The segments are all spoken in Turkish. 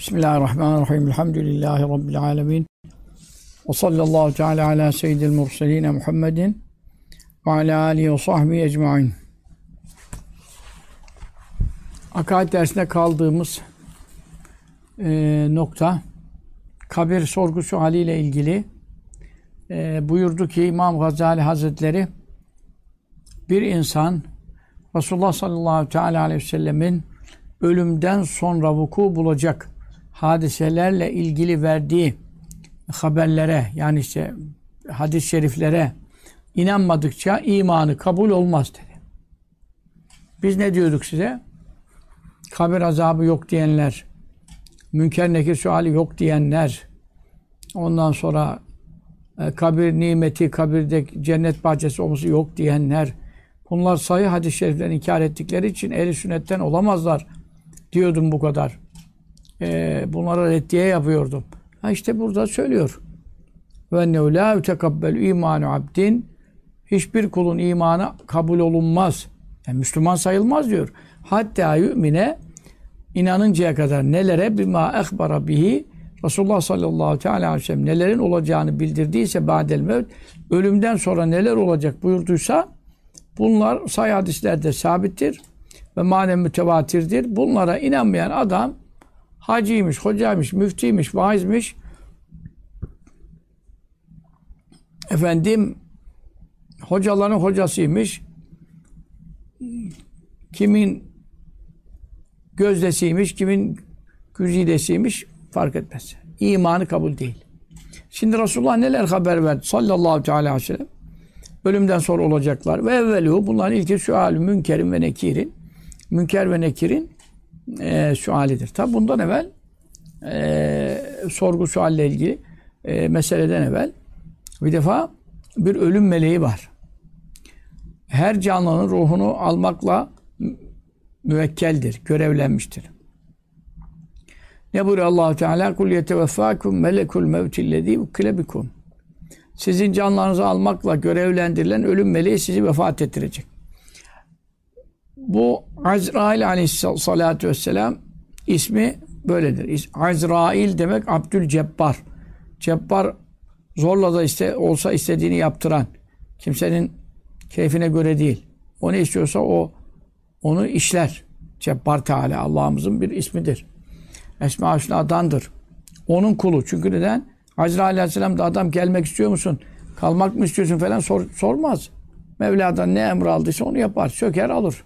Bismillahirrahmanirrahim. Elhamdülillahi Rabbil alemin. Ve sallallahu teala ala seyyidil murseline Muhammedin ve ala alihi ve sahbihi ecmain. Akaid dersinde kaldığımız nokta kabir sorgusu haliyle ilgili buyurdu ki İmam Gazali Hazretleri bir insan Resulullah sallallahu teala aleyhi ve sellemin ölümden sonra vuku bulacak hadiselerle ilgili verdiği haberlere, yani işte hadis-i şeriflere inanmadıkça imanı kabul olmaz dedi. Biz ne diyorduk size? Kabir azabı yok diyenler, münker nekir suali yok diyenler, ondan sonra kabir nimeti, kabirde cennet bahçesi olması yok diyenler, bunlar sahih hadis-i şeriflerini inkar ettikleri için ehl-i sünnetten olamazlar diyordum bu kadar. Bunlara reddiye yapıyordum. İşte burada söylüyor. Ve ennehu la yutekabbalu imanu abdin, hiçbir kulun imanı kabul olunmaz. Yani Müslüman sayılmaz diyor. Hatta yu'mine, inanıncaya kadar nelere bima ehbara bihi Resulullah sallallahu teala aleyhi ve sellem nelerin olacağını bildirdiyse ba'del mevt, ölümden sonra neler olacak buyurduysa bunlar sahih hadislerde sabittir ve manen mütevatirdir. Bunlara inanmayan adam hacıymış, hocaymış, müftiymiş, vaizmiş, hocaların hocasıymış, kimin gözdesiymiş, kimin güzidesiymiş fark etmez. İmanı kabul değil. Şimdi Resulullah neler haber verdi sallallahu teala aleyhi ve sellem? Ölümden sonra olacaklar. Ve evveluhu, bunların ilki sual-ü münkerin ve nekirin. Münker ve nekirin sualidir. Tabi bundan evvel sorgu sualle ilgili meseleden evvel bir defa bir ölüm meleği var. Her canlının ruhunu almakla müvekkeldir, görevlenmiştir. Ne buyuruyor Allah-u Teala? Kul yeteveffâkum melekul mevtillezî ukile bikum. Sizin canlarınızı almakla görevlendirilen ölüm meleği sizi vefat ettirecek. Bu Azrail aleyhissalâtu vesselam ismi böyledir. Azrail demek Abdülcebbar. Cebbar zorla da olsa istediğini yaptıran, kimsenin keyfine göre değil. O ne istiyorsa onu işler. Cebbar Teala Allah'ımızın bir ismidir. Esma-i Hüsna'dandır. Onun kulu. Çünkü neden? Azrail aleyhisselam da adam gelmek istiyor musun? Kalmak mı istiyorsun falan sormaz. Mevla'dan ne emir aldıysa onu yapar. Söker alır.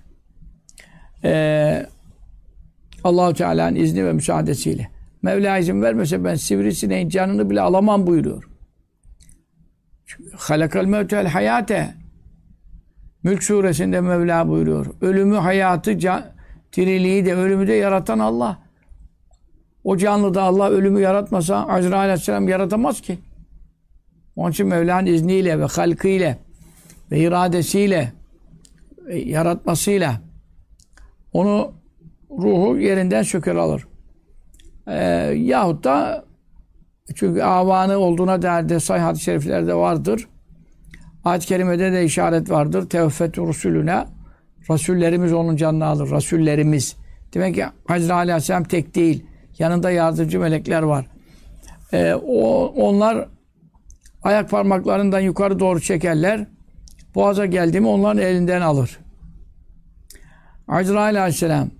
Allah-u Teala'nın izni ve müsaadesiyle. Mevla izin vermese ben sivrisineğin canını bile alamam buyuruyor. Halakal mevtel hayate. Mülk suresinde Mevla buyuruyor. Ölümü, hayatı, diriliği de ölümü de yaratan Allah. O canlı da Allah ölümü yaratmasa Azrail aleyhisselam yaratamaz ki. Onun için Mevla'nın izniyle ve halkıyla ve iradesiyle yaratmasıyla onu ruhu yerinden söker alır. Yahut da çünkü avanı olduğuna dair de sahih hadis-i şeriflerde vardır. Ayet-i kerimede de işaret vardır. Tevfetü rusulüne, Rasullerimiz onun canını alır. Rasullerimiz. Demek ki Azrail aleyhisselam tek değil. Yanında yardımcı melekler var. Onlar ayak parmaklarından yukarı doğru çekerler. Boğaza geldi mi onların elinden alır. Azrail aleyhisselam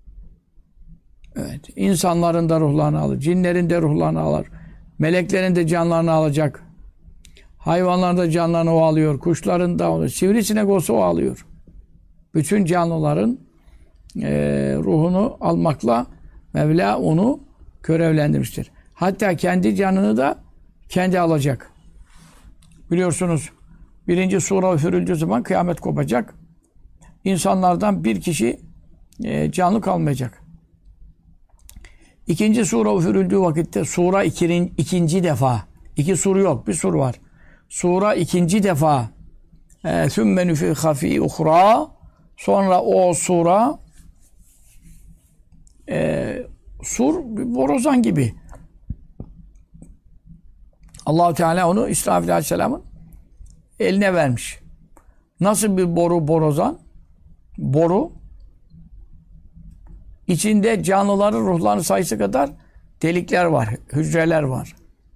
evet, insanların da ruhlarını alır. Cinlerin de ruhlarını alır. Meleklerin de canlarını alacak. Hayvanların da canlarını o alıyor. Kuşların da alıyor. Sivrisinek olsa o alıyor. Bütün canlıların ruhunu almakla Mevla onu görevlendirmiştir. Hatta kendi canını da kendi alacak. Biliyorsunuz birinci sura üfürüldüğü zaman kıyamet kopacak. İnsanlardan bir kişi canlı kalmayacak. İkinci sura üfürüldüğü vakitte sura ikinci defa. İki sur yok, bir sur var. Sura ikinci defa ثُمَّ نُفِخَ فِي اُخْرَى sonra o sura sur bir borazan gibi. Allah-u Teala onu İsrafil aleyhisselamın eline vermiş. Nasıl bir borazan? Boru içinde canlıların ruhlarının sayısı kadar delikler var, hücreler var.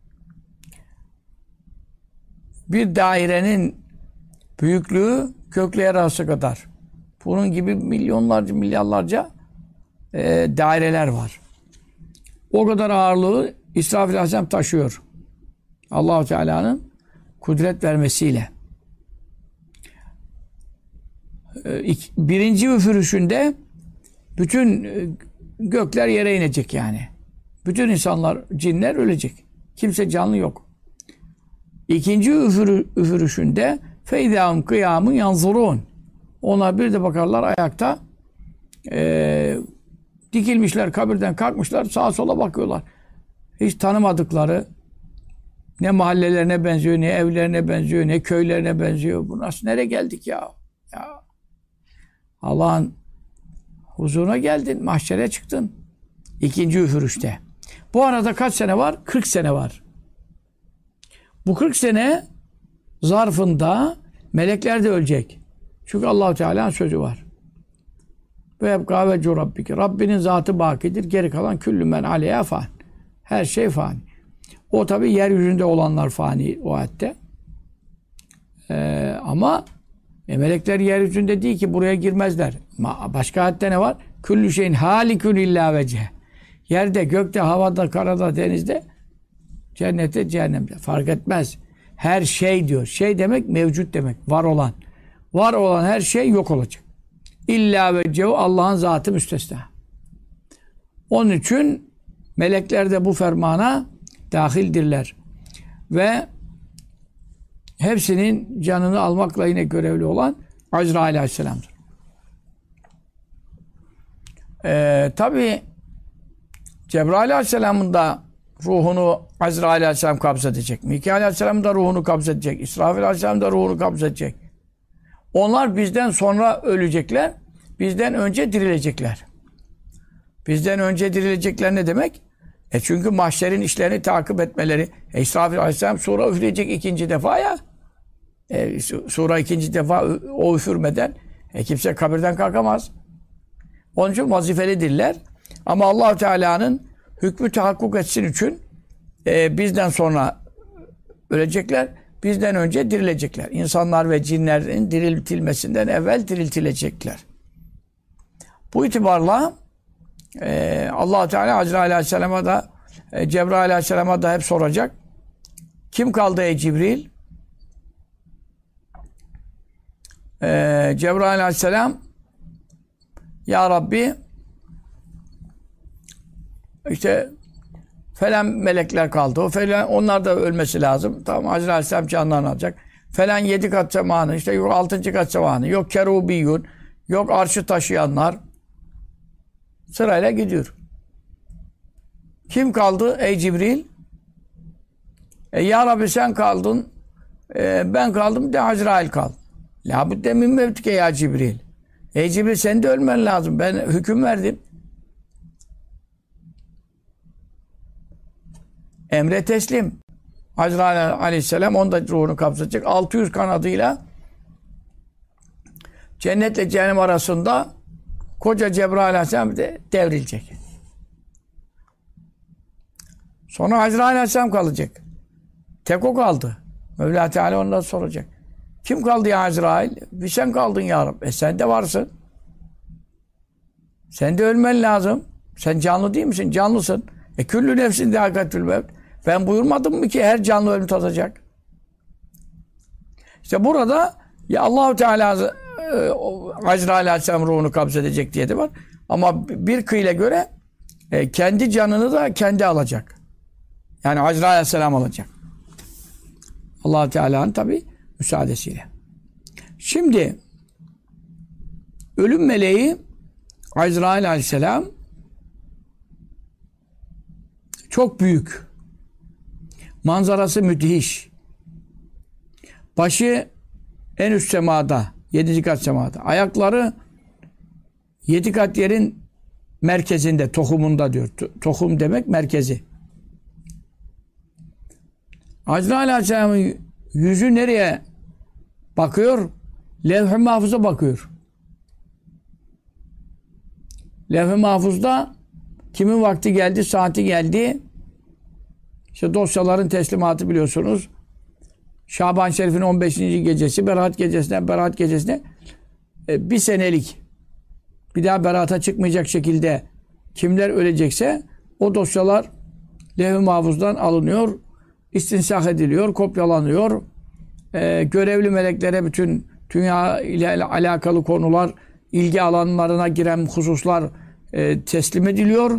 Bir dairenin büyüklüğü gökle arası kadar. Bunun gibi milyonlarca, milyarlarca daireler var. O kadar ağırlığı İsrafil Aleyhisselam taşıyor. Allah-u Teala'nın kudret vermesiyle. Birinci üfürüşünde bütün gökler yere inecek yani. Bütün insanlar, cinler ölecek. Kimse canlı yok. İkinci üfürüşünde feydâhum kıyâmun yanzurûn. Ona bir de bakarlar ayakta dikilmişler, kabirden kalkmışlar, sağa sola bakıyorlar. Hiç tanımadıkları, ne mahallelerine benziyor, ne evlerine benziyor, ne köylerine benziyor. Bu nasıl, nereye geldik ya? Ya Allah'ın huzuruna geldin, mahşere çıktın. İkinci üfürüşte. Bu arada kaç sene var? 40 sene var. Bu 40 sene zarfında melekler de ölecek. Çünkü Allah-u Teala'nın sözü var. Ve ebgâ vecû rabbike. Rabbinin zatı bakidir. Geri kalan küllü men aleyhâ fan. Her şey fani. O tabi yeryüzünde olanlar fani o ayette. Ama melekler yeryüzünde değil ki, buraya girmezler. Başka ayette ne var? Küllü şeyin halikün illâ veceh. Yerde, gökte, havada, karada, denizde, cennette, cehennemde. Fark etmez. Her şey diyor. Şey demek mevcut demek. Var olan. Var olan her şey yok olacak. İllâ vecehu, Allah'ın zatı müstesna. Onun için melekler de bu fermana dahildirler. Ve hepsinin canını almakla yine görevli olan Azrail Aleyhisselam'dır. Tabi Cebrail Aleyhisselam'ın da ruhunu Azrail Aleyhisselam kabzedecek. Mikail Aleyhisselam'ın da ruhunu kabzedecek. İsrafil Aleyhisselam da ruhunu kabzedecek. Onlar bizden sonra ölecekler. Bizden önce dirilecekler. Bizden önce dirilecekler ne demek? Çünkü mahşerin işlerini takip etmeleri. İsrafil Aleyhisselam sura üfleyecek ikinci defa ya. Sura ikinci defa o üfürmeden kimse kabirden kalkamaz. Onun için vazifelidirler. Ama Allah-u Teala'nın hükmü tahakkuk etsin için bizden sonra ölecekler, bizden önce dirilecekler. İnsanlar ve cinlerin diriltilmesinden evvel diriltilecekler. Bu itibarla Allah-u Teala Azrail Aleyhisselam'a da Cebrail Aleyhisselam'a da hep soracak. Kim kaldı ey Cibril? Cebrail Aleyhisselam, ya Rabbi, işte falan melekler kaldı. O falan, onlar da ölmesi lazım. Tamam, Azrail Aleyhisselam canlarını alacak. Falan 7 kat semanı, işte yok 6. kat semanı, yok kerubiyyun, yok arşı taşıyanlar. Sırayla gidiyor. Kim kaldı ey Cibril? Ya Rabbi sen kaldın, ben kaldım, de Azrail kal. La budde min mevtike ya Cibril. Ey Cibril, sen de ölmen lazım. Ben hüküm verdim. Emre teslim. Azrail Aleyhisselam onda ruhunu kabzedecek. 600 kanadıyla cennetle cehennem arasında koca Cebrail Aleyhisselam devrilecek. Sonra Azrail Aleyhisselam kalacak. Tek o kaldı. Mevla Teala ondan soracak. Kim kaldı ya Azrail? Bir sen kaldın ya Rabbi. Sen de varsın. Sen de ölmen lazım. Sen canlı değil misin? Canlısın. Küllü nefsin dâkatül mevt. Ben buyurmadım mı ki her canlı ölüm tadacak? İşte burada ya Allah-u Teala Azrail Aleyhisselam ruhunu kabzedecek diye de var. Ama bir kıyle göre kendi canını da kendi alacak. Yani Azrail Aleyhisselam alacak. Allah-u Teala'nın tabi müsaadesiyle. Şimdi ölüm meleği Azrail Aleyhisselam çok büyük. Manzarası müthiş. Başı en üst semada, 7. kat semada. Ayakları 7 kat yerin merkezinde, tohumunda diyor. Tohum demek merkezi. Azrail Aleyhisselam'ın yüzü nereye bakıyor? Levh-i Mahfuz'a bakıyor. Levh-i Mahfuz'da Kimin vakti geldi, saati geldi. İşte dosyaların teslimatı biliyorsunuz. Şaban Şerif'in 15. gecesi, Berat gecesine bir senelik, bir daha berata çıkmayacak şekilde kimler ölecekse o dosyalar Levh-i Mahfuz'dan alınıyor, istinsah ediliyor, kopyalanıyor. Görevli meleklere bütün dünya ile alakalı konular, ilgi alanlarına giren hususlar teslim ediliyor.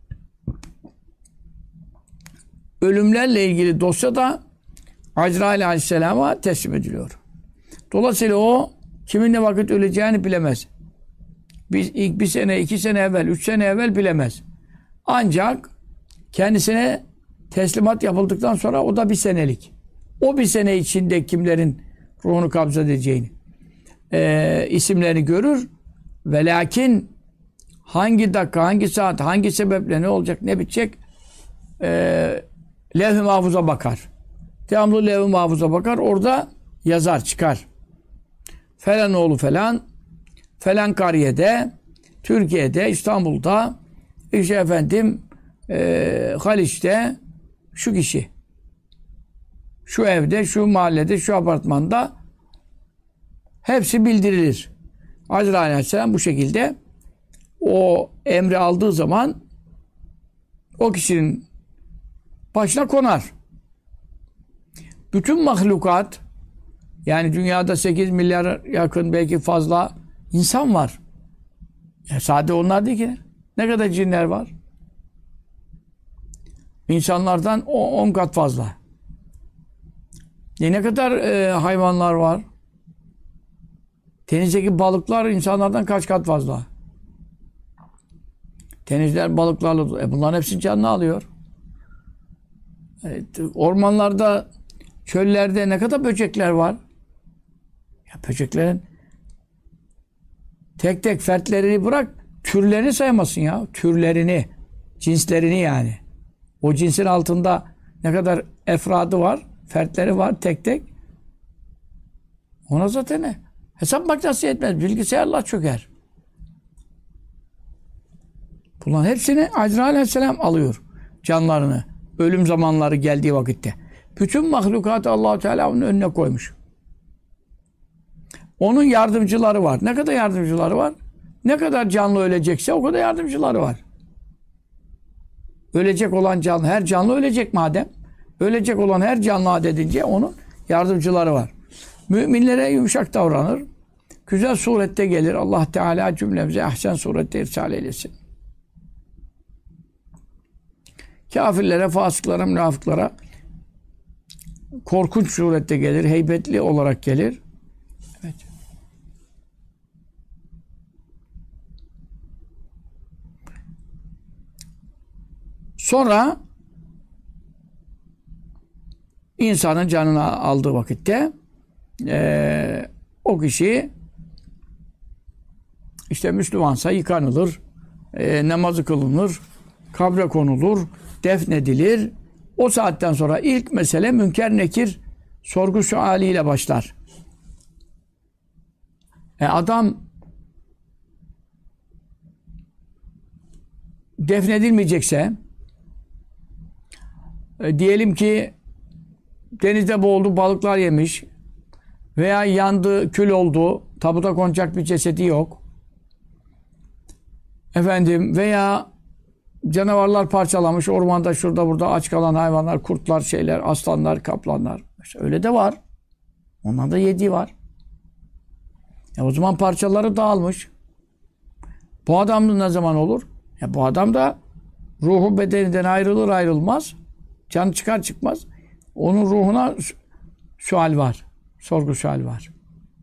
Ölümlerle ilgili dosya da Azrail Aleyhisselam'a teslim ediliyor. Dolayısıyla o kimin ne vakit öleceğini bilemez. Biz ilk 1 sene, 2 sene evvel, 3 sene evvel bilemez. Ancak kendisine teslimat yapıldıktan sonra o da 1 senelik. O 1 sene içinde kimlerin ruhunu kabz edeceğini, isimlerini görür. Ve lakin hangi dakika, hangi saat, hangi sebeple ne olacak, ne bitecek Levh-i Mahfuz'a bakar. Devamlı Levh-i Mahfuz'a bakar. Orada yazar, çıkar. Falan oğlu falan, falan kariyede, Türkiye'de, İstanbul'da, işte efendim Haliç'te şu kişi, şu evde, şu mahallede, şu apartmanda hepsi bildirilir. Azrail Aleyhisselam bu şekilde o emri aldığı zaman o kişinin başına konar. Bütün mahlukat, yani dünyada 8 milyar yakın belki fazla insan var. Sadece onlar değil ki. Ne kadar cinler var? İnsanlardan 10 kat fazla. Ne kadar hayvanlar var? Denizdeki balıklar insanlardan kaç kat fazla? Denizler balıklarla bunların hepsini canlı alıyor. Evet, ormanlarda, çöllerde ne kadar böcekler var? Ya böceklerin tek tek fertlerini bırak, türlerini saymasın ya. Türlerini, cinslerini yani. O cinsin altında ne kadar efradı var, fertleri var tek tek. Ona zaten ne? Hesap makinesi yetmez. Bilgisayarlar çöker. Bunların hepsini Azrail Aleyhisselam alıyor. Canlarını. Ölüm zamanları geldiği vakitte. Bütün mahlukatı Allah-u Teala onun önüne koymuş. Onun yardımcıları var. Ne kadar yardımcıları var? Ne kadar canlı ölecekse o kadar yardımcıları var. Ölecek olan canlı, her canlı ölecek madem. Ölecek olan her canlı adedince onun yardımcıları var. Müminlere yumuşak davranır. Güzel surette gelir. Allah Teala cümlemize ahsen surette irsal eylesin. Kafirlere, fasıklara, münafıklara korkunç surette gelir. Heybetli olarak gelir. Evet. Sonra insanın canını aldığı vakitte o kişi işte Müslümansa yıkanılır, namazı kılınır, kabre konulur, defnedilir. O saatten sonra ilk mesele Münker Nekir sorgu sualiyle başlar. Adam defnedilmeyecekse diyelim ki denizde boğuldu, balıklar yemiş veya yandı, kül oldu, tabuta konacak bir cesedi yok. Efendim veya canavarlar parçalamış, ormanda şurada burada aç kalan hayvanlar, kurtlar, şeyler, aslanlar, kaplanlar. İşte öyle de var. Onların da yediği var. O zaman parçaları dağılmış. Bu adam ne zaman olur? Bu adam da ruhu bedeninden ayrılır ayrılmaz. Canı çıkar çıkmaz. Onun ruhuna sual var. Sorgu sual var.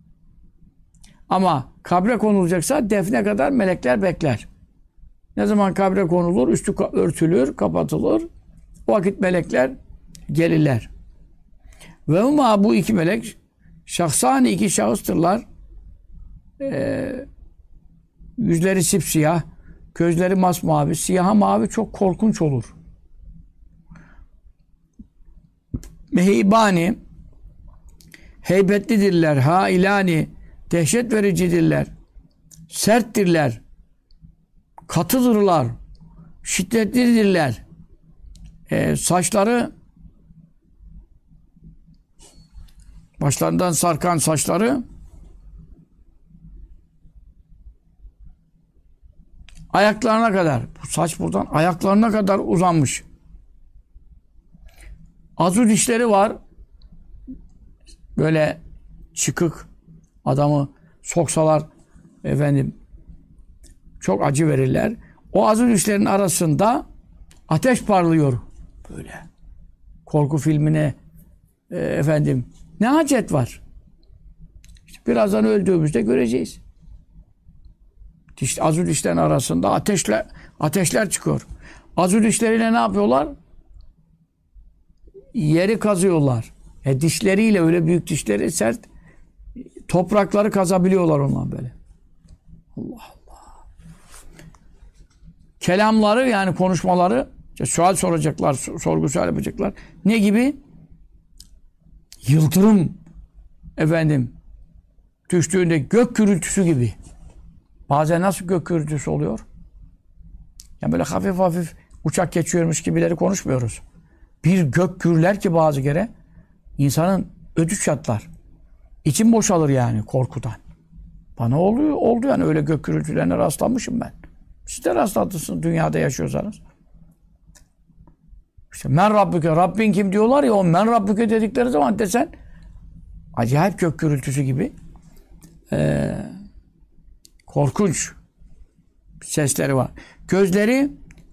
Ama kabre konulacaksa defne kadar melekler bekler. Ne zaman kabre konulur, üstü örtülür, kapatılır. O vakit melekler gelirler. Ve huma bu iki melek şahsani iki şahıstırlar. Yüzleri sipsiyah, gözleri masmavi, siyaha mavi çok korkunç olur. Meheybani heybetlidirler, hailani dehşet vericidirler, serttirler, katıdırlar, şiddetlidirler. Saçları, başlarından sarkan saçları ayaklarına kadar, bu saç buradan ayaklarına kadar uzanmış. Azu dişleri var. Böyle çıkık, adamı soksalar efendim çok acı verirler. O azu dişlerin arasında ateş parlıyor. Böyle. Korku filmine efendim ne hacet var? İşte birazdan öldüğümüzde göreceğiz. Azu dişlerin arasında ateşler çıkıyor. Azu dişleriyle ne yapıyorlar? Yeri kazıyorlar. Dişleriyle, öyle büyük dişleri sert, toprakları kazabiliyorlar ondan böyle. Allah Allah. Kelamları, yani konuşmaları, sual soracaklar, sorgu sual yapacaklar. Ne gibi? Yıldırım efendim düştüğünde gök gürültüsü gibi. Bazen nasıl gök gürültüsü oluyor? Yani böyle hafif hafif uçak geçiyormuş gibileri konuşmuyoruz. Bir gök gürler ki bazı kere insanın ödü çatlar. İçim boşalır yani korkudan. Bana oldu yani, öyle gök gürültülerine rastlanmışım ben. Siz de rastladınız, dünyada yaşıyorsanız. İşte men Rabbüke, Rabbin kim diyorlar ya, o men Rabbüke dedikleri zaman desen acayip gök gürültüsü gibi korkunç sesleri var. Gözleri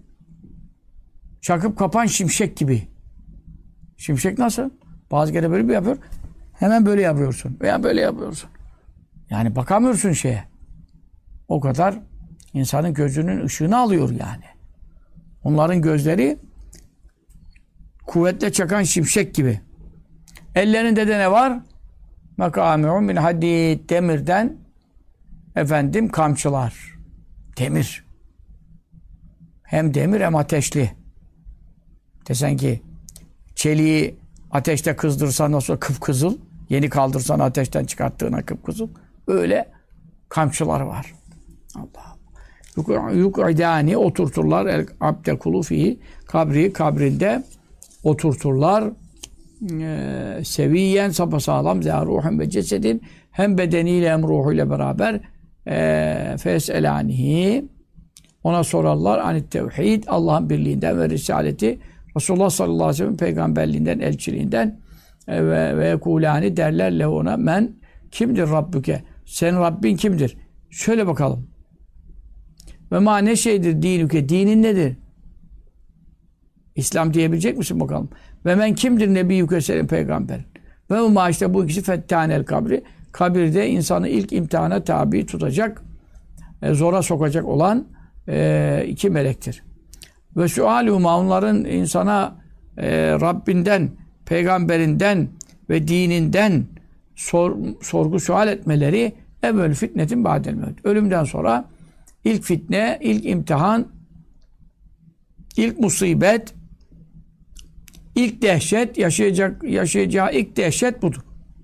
çakıp kapan şimşek gibi. Şimşek nasıl? Bazı kere böyle bir yapıyor. Hemen böyle yapıyorsun. Veya böyle yapıyorsun. Yani bakamıyorsun şeye. O kadar insanın gözünün ışığını alıyor yani. Onların gözleri kuvvetle çakan şimşek gibi. Ellerinde de ne var? Mekâmi'un min hadid, demirden efendim kamçılar. Demir. Hem demir hem ateşli. Desen ki çeliği ateşte kızdırsan nasıl kıpkızıl, yeni kaldırsan ateşten çıkarttığına kıpkızıl, öyle kamçılar var. Allah Allah. Yuk'idâni, oturturlar el abde kulu fihi, kabrinde oturturlar. Seviyen, sapasağlam, zâ ruhen ve cesedin, hem bedeniyle hem ruhuyla beraber fes'elânihi, ona sorarlar anit tevhid, Allah'ın birliğinden ve risaleti, Resulullah sallallahu aleyhi ve sellem peygamberliğinden, elçiliğinden ve yekulâni, derlerle ona men kimdir Rabbüke? Senin Rabbin kimdir? Şöyle bakalım. Ve ma ne şeydir dinüke? Dinin nedir? İslam diyebilecek misin bakalım? Ve men kimdir nebiyyüke, senin peygamberin? Ve ma, işte bu ikisi fettânel kabri. Kabirde insanı ilk imtihana tabi tutacak, zora sokacak olan iki melektir. Ve sualûmâ, onların insana Rabbinden, peygamberinden ve dininden sorgu sual etmeleri evvel fitnetin ba'del mevt. Ölümden sonra ilk fitne, ilk imtihan, ilk musibet, ilk dehşet, yaşayacağı ilk dehşet budur.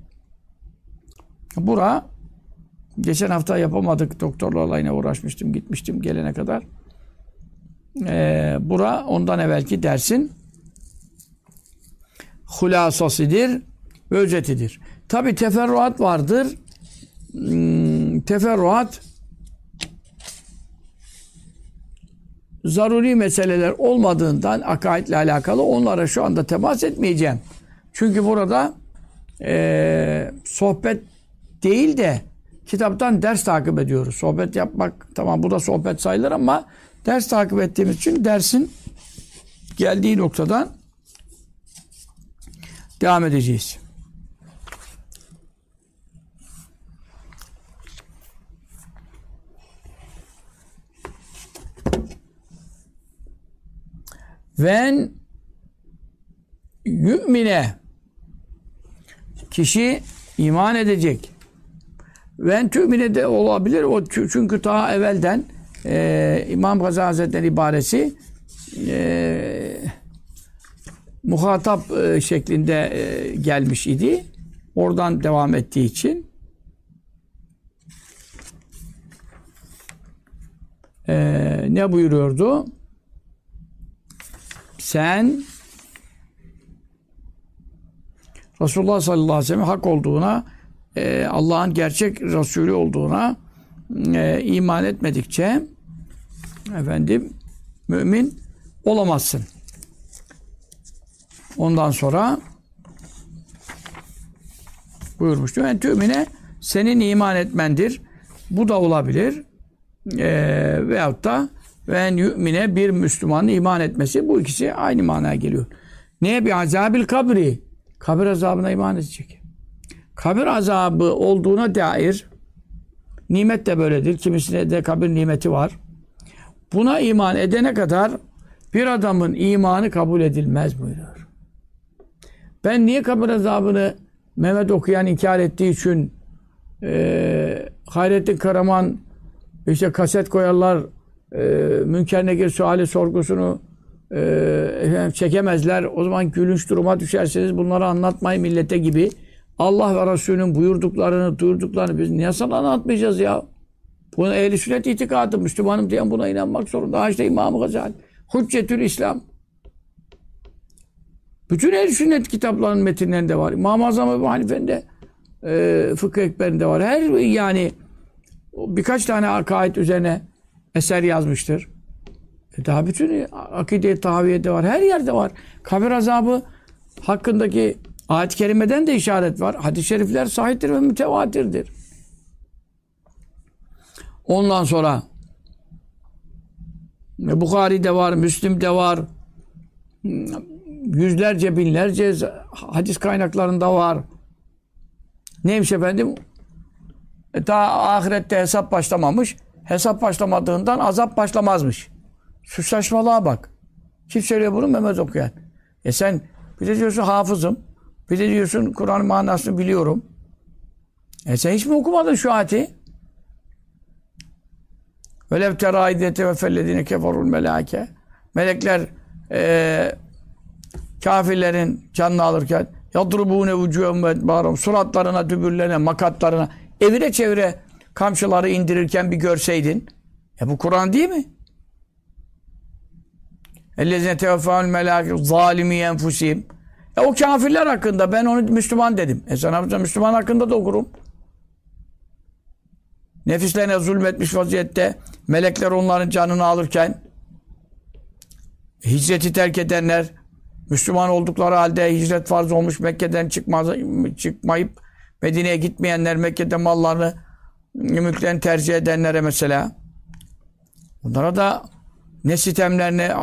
Bura, geçen hafta yapamadık, doktorlarla yine uğraşmıştım, gitmiştim gelene kadar. Bura ondan evvelki dersin hulasasıdır ve özetidir. Tabi teferruat vardır. Teferruat zaruri meseleler olmadığından akaidle alakalı onlara şu anda temas etmeyeceğim. Çünkü burada sohbet değil de kitaptan ders takip ediyoruz. Sohbet yapmak, tamam bu da sohbet sayılır ama ders takip ettiğimiz için dersin geldiği noktadan devam edeceğiz. Ven yu'mine, kişi iman edecek. Ven tü'mine de olabilir. O çünkü daha evvelden İmam Gazali Hazretleri ibaresi muhatap şeklinde gelmiş idi. Oradan devam ettiği için ne buyuruyordu? sen Resulullah sallallahu aleyhi ve sellem hak olduğuna, Allah'ın gerçek Resulü olduğuna iman etmedikçe mümin olamazsın. Ondan sonra buyurmuştu. En tümine senin iman etmendir. Bu da olabilir. Veyahut da ve en yümine bir Müslümanın iman etmesi. Bu ikisi aynı manaya geliyor. Neye? Bir azabil kabri. Kabir azabına iman edecek. Kabir azabı olduğuna dair nimet de böyledir. Kimisine de kabir nimeti var. Buna iman edene kadar bir adamın imanı kabul edilmez buyuruyor. Ben niye kabir azabını Mehmet Okuyan inkar ettiği için Hayrettin Karaman işte kaset koyarlar, Münker Nekir suali sorgusunu çekemezler. O zaman gülünç duruma düşerseniz bunları anlatmayın millete gibi. Allah ve Resulünün buyurduklarını, duyurduklarını biz niye sana anlatmayacağız ya? Bunu ehl-i sünnet itikadı, Müslümanım diyen buna inanmak zorunda. İşte İmam-ı Gazali, Hüccetül İslam. Bütün ehl-i sünnet kitaplarının metinlerinde var. İmam-ı Azam Ebu Hanife'nin de Fıkıh Ekber'inde var. Her yani birkaç tane akaid üzerine eser yazmıştır. Daha bütün akide-i tahaviyede var. Her yerde var. Kabir azabı hakkındaki ayet-i kerimeden de işaret var. Hadis-i şerifler sahihtir ve mütevatirdir. Ondan sonra Bukhari'de var, Müslim'de var. Yüzlerce, binlerce hadis kaynaklarında var. Neymiş efendim? Daha ahirette hesap başlamamış. Hesap başlamadığından azap başlamazmış. Şu saçmalığa bak. Kim söylüyor bunu? Mehmet Okuyan. Sen bir de diyorsun hafızım. Bir de diyorsun Kur'an manasını biliyorum. Sen hiç mi okumadın şu ayeti? Velev teraidete ve fellezine keferul melâke. Melekler kafirlerin canını alırken yadrubûne vücûhum ve edbârum, suratlarına, dübürlerine, makatlarına evire çevire kamçıları indirirken bir görseydin. Bu Kur'an değil mi? Ellezine teveffâul melâke zâlimi enfusihim. O kafirler hakkında ben onu Müslüman dedim. Sana Müslüman hakkında da okurum. Nefislerine zulmetmiş vaziyette melekler onların canını alırken hicreti terk edenler, Müslüman oldukları halde hicret farz olmuş Mekke'den çıkmayıp Medine'ye gitmeyenler, Mekke'de mallarını, mülklerini tercih edenlere mesela. Bunlara da ne sitemler ne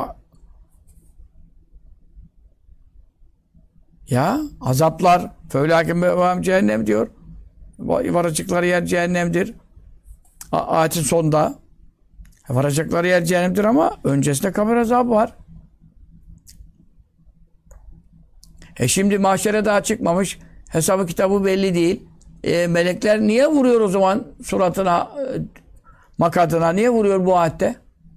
ya azaplar, fevlâkin mevâhim cehennem diyor. Varacakları yer cehennemdir. Ayetin sonunda. Varacakları yer cehennemdir ama öncesinde kabir azabı var. Şimdi mahşere daha çıkmamış. Hesabı kitabı belli değil. Melekler niye vuruyor o zaman suratına, makatına? Niye vuruyor bu ayette?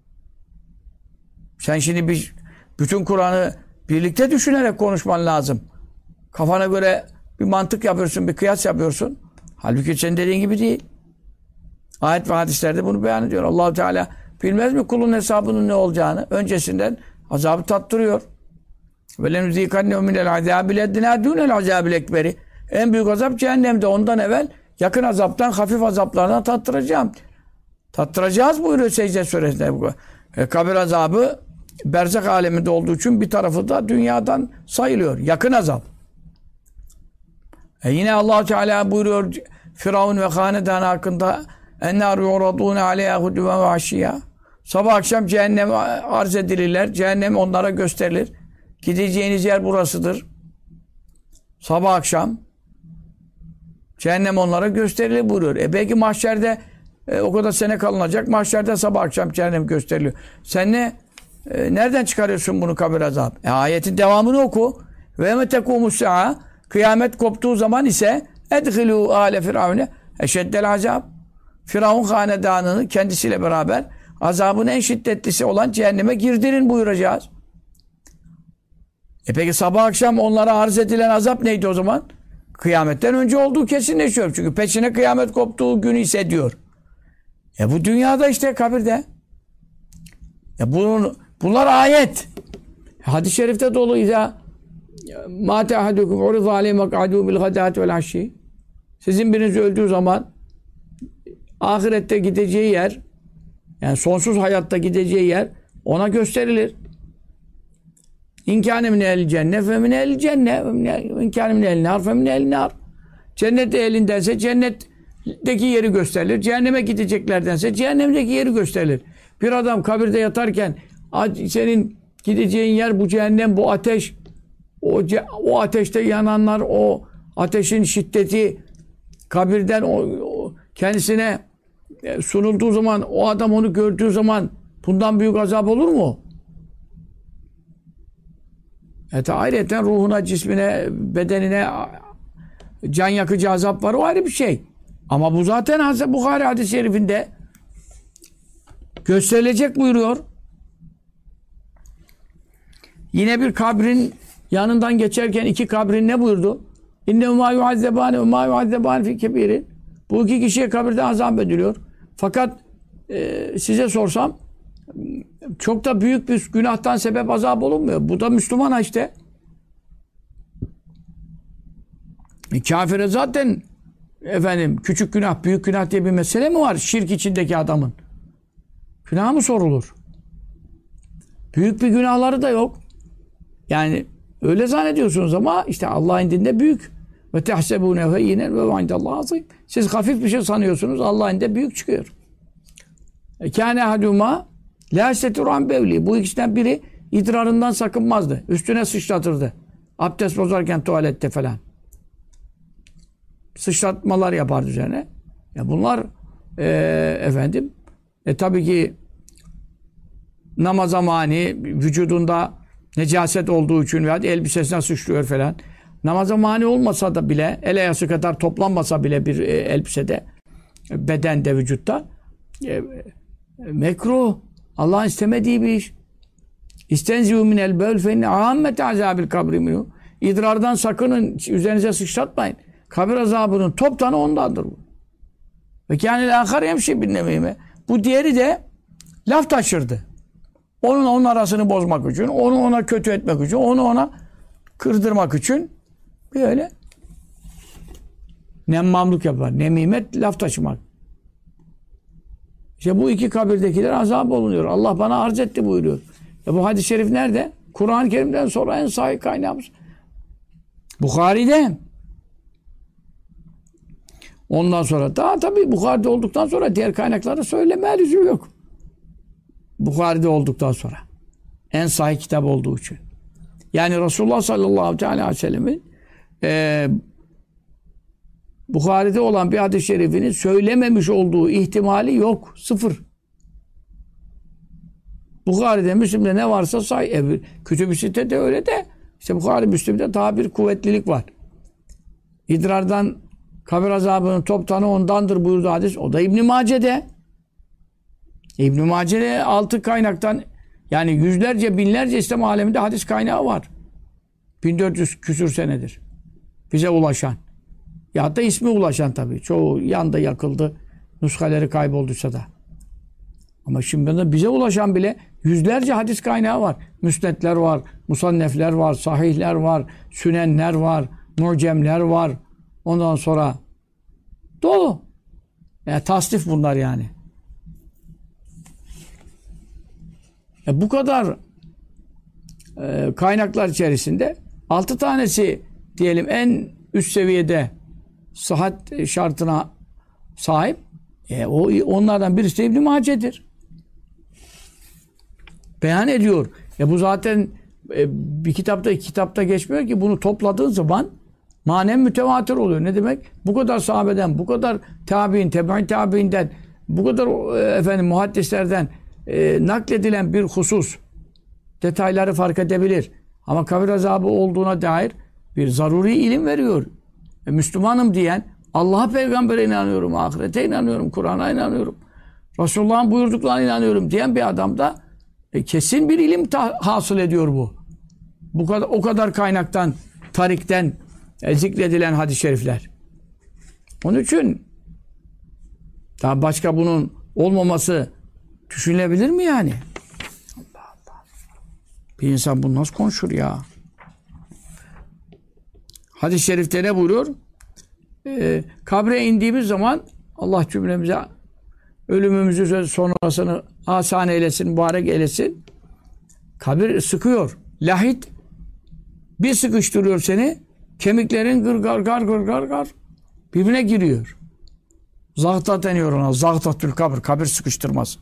Sen şimdi bütün Kur'an'ı birlikte düşünerek konuşman lazım. Kafana göre bir mantık yapıyorsun, bir kıyas yapıyorsun. Halbuki senin dediğin gibi değil. Ayet ve hadislerde bunu beyan ediyor. Allah-u Teala bilmez mi kulun hesabının ne olacağını? Öncesinden azabı tattırıyor. وَلَنُذ۪يكَنَّهُ مِنَ الْعَذَابِ الْاَدْنَا دُونَ الْعَذَابِ الْاَكْبَرِ. En büyük azap cehennemde. Ondan evvel yakın azaptan, hafif azaplardan tattıracağım. Tattıracağız buyuruyor Secde Suresi'nde. Kabir azabı berzak aleminde olduğu için bir tarafı da dünyadan sayılıyor. Yakın azap. Yine Allah-u Teala buyuruyor Firavun ve hanedanı hakkında اَنَّارُ يُعْرَضُونَ عَلَيْهَا هُدُوًا وَعَشِيًّا. Sabah akşam cehenneme arz edilirler. Cehennem onlara gösterilir. Gideceğiniz yer burasıdır. Sabah akşam cehennem onlara gösterilir buyuruyor. Belki mahşerde o kadar sene kalınacak. Mahşerde sabah akşam cehennem gösteriliyor. Sen nereden çıkarıyorsun bunu kabir azabı? Ayetin devamını oku. Ve metekûmus sa'a. Kıyamet koptuğu zaman ise edhilû âle firavune eşeddel azab. Firavun hanedanını kendisiyle beraber azabın en şiddetlisi olan cehenneme girdirin buyuracağız. Peki sabah akşam onlara arz edilen azap neydi o zaman? Kıyametten önce olduğu kesinleşiyor. Çünkü peşine kıyamet koptuğu günü hissediyor. Bu dünyada işte kabirde. Bunlar ayet. Hadis-i şerifte dolu ya ma ta'ahadukum uriza aleyhi mak'adu bil gadati vel aşşi. Sizin biriniz öldüğü zaman ahirette gideceği yer, yani sonsuz hayatta gideceği yer ona gösterilir. İnkâne min ehl cennet fe min ehl cennet ve inkâne min ehl nar fe min ehl nar. Cennet elindense cennetteki yeri gösterilir. Cehenneme gideceklerdense cehennemdeki yeri gösterilir. Bir adam kabirde yatarken senin gideceğin yer bu cehennem, bu ateş, o ateşte yananlar, o ateşin şiddeti kabirden kendisine sunulduğu zaman, o adam onu gördüğü zaman bundan büyük azap olur mu? Ayrıca ruhuna, cismine, bedenine can yakıcı azap var. O ayrı bir şey. Ama bu zaten Bukhari hadis-i şerifinde gösterilecek buyuruyor. Yine bir kabrin yanından geçerken iki kabrin ne buyurdu? İnnehu mâ yuazzebâne ve mâ yuazzebâne fî kebîrin. Bu iki kişiye kabirde azap ediliyor. Fakat size sorsam çok da büyük bir günahtan sebep azap olunmuyor. Bu da Müslümana işte. Kafire zaten küçük günah, büyük günah diye bir mesele mi var şirk içindeki adamın? Günah mı sorulur? Büyük bir günahları da yok. Yani öyle zannediyorsunuz ama işte Allah'ın indinde büyük. Ve tehsebûne heyyinen ve indallâhi azîm. Siz hafif bir şey sanıyorsunuz, Allah'ın indinde büyük çıkıyor. Kâne ahadûmâ lâ yestetirû bevli. Bu ikisinden biri idrarından sakınmazdı. Üstüne sıçratırdı. Abdest bozarken tuvalette falan. Sıçratmalar yapardı üzerine. Ya bunlar tabii ki namaza mani, vücudunda necaset olduğu için veya elbisesine sıçrıyor falan. Namaza mani olmasa da bile, el ayası kadar toplanmasa bile bir elbisede, bedende, vücutta mekruh. Allah'ın istemediği bir iş. İstenzîhû minel bewl fe inne âmmete azâbil kabri minhu. İdrardan sakının, üzerinize sıçratmayın. Kabir azabının toptanı ondandır bu. Ve kânel âkhar yemşi bin nemîme. Bu diğeri de laf taşırdı. Onun arasını bozmak için, onu ona kötü etmek için, onu ona kırdırmak için böyle nemmamlık yapar. Nemimet laf taşımak. İşte bu iki kabirdekiler azap olunuyor. Allah bana arz etti buyuruyor. Bu hadis-i şerif nerede? Kur'an-ı Kerim'den sonra en sahih kaynağımız. Bukhari'de. Ondan sonra daha tabii Bukhari'de olduktan sonra diğer kaynakları söylemeye lüzum yok. Bukhari'de olduktan sonra. En sahih kitap olduğu için. Yani Resulullah sallallahu aleyhi ve sellem'in Bukhari'de olan bir hadis-i şerifini söylememiş olduğu ihtimali yok. Sıfır. Bukhari'de, Müslim'de ne varsa say. Kütüb-i Sitte'de öyle de işte Bukhari, Müslim'de daha bir kuvvetlilik var. İdrardan kabir azabının toptanı ondandır buyurdu hadis. O da İbn-i Mace'de. İbn-i Mace'de 6 kaynaktan, yani yüzlerce, binlerce İslam aleminde hadis kaynağı var. 1400 küsür senedir. Bize ulaşan. Ya da ismi ulaşan tabii. Çoğu yanda yakıldı. Nuskaları kaybolduysa da. Ama şimdi bize ulaşan bile yüzlerce hadis kaynağı var. Müsnetler var, musannefler var, sahihler var, sünenler var, mucemler var. Ondan sonra dolu. Yani tasnif bunlar yani. Bu kadar kaynaklar içerisinde 6 tanesi diyelim en üst seviyede sıhhat şartına sahip. Onlardan birisi de İbn-i Mace'dir. Beyan ediyor. Bu zaten bir kitapta, iki kitapta geçmiyor ki, bunu topladığın zaman manen mütevatir oluyor. Ne demek? Bu kadar sahabeden, bu kadar tabi'in, tebe'in tabi'inden, bu kadar muhaddislerden nakledilen bir husus detayları fark edebilir. Ama kabir azabı olduğuna dair bir zaruri ilim veriyor. Müslümanım diyen, Allah'a, peygambere inanıyorum, ahirete inanıyorum, Kur'an'a inanıyorum, Resulullah'ın buyurduklarına inanıyorum diyen bir adamda kesin bir ilim hasıl ediyor bu. O kadar kaynaktan, tarikten zikredilen hadis-i şerifler. Onun için daha başka bunun olmaması düşünülebilir mi yani? Allah Allah. Bir insan bunu nasıl konuşur ya? Hadis-i şerifte ne buyuruyor? Kabre indiğimiz zaman Allah cümlemize ölümümüzü sonrasını asan eylesin, mübarek eylesin. Kabir sıkıyor. Lahit bir sıkıştırıyor seni. Kemiklerin gır birbirine giriyor. Zahta deniyor ona. Zahtatül kabir. Kabir sıkıştırmaz.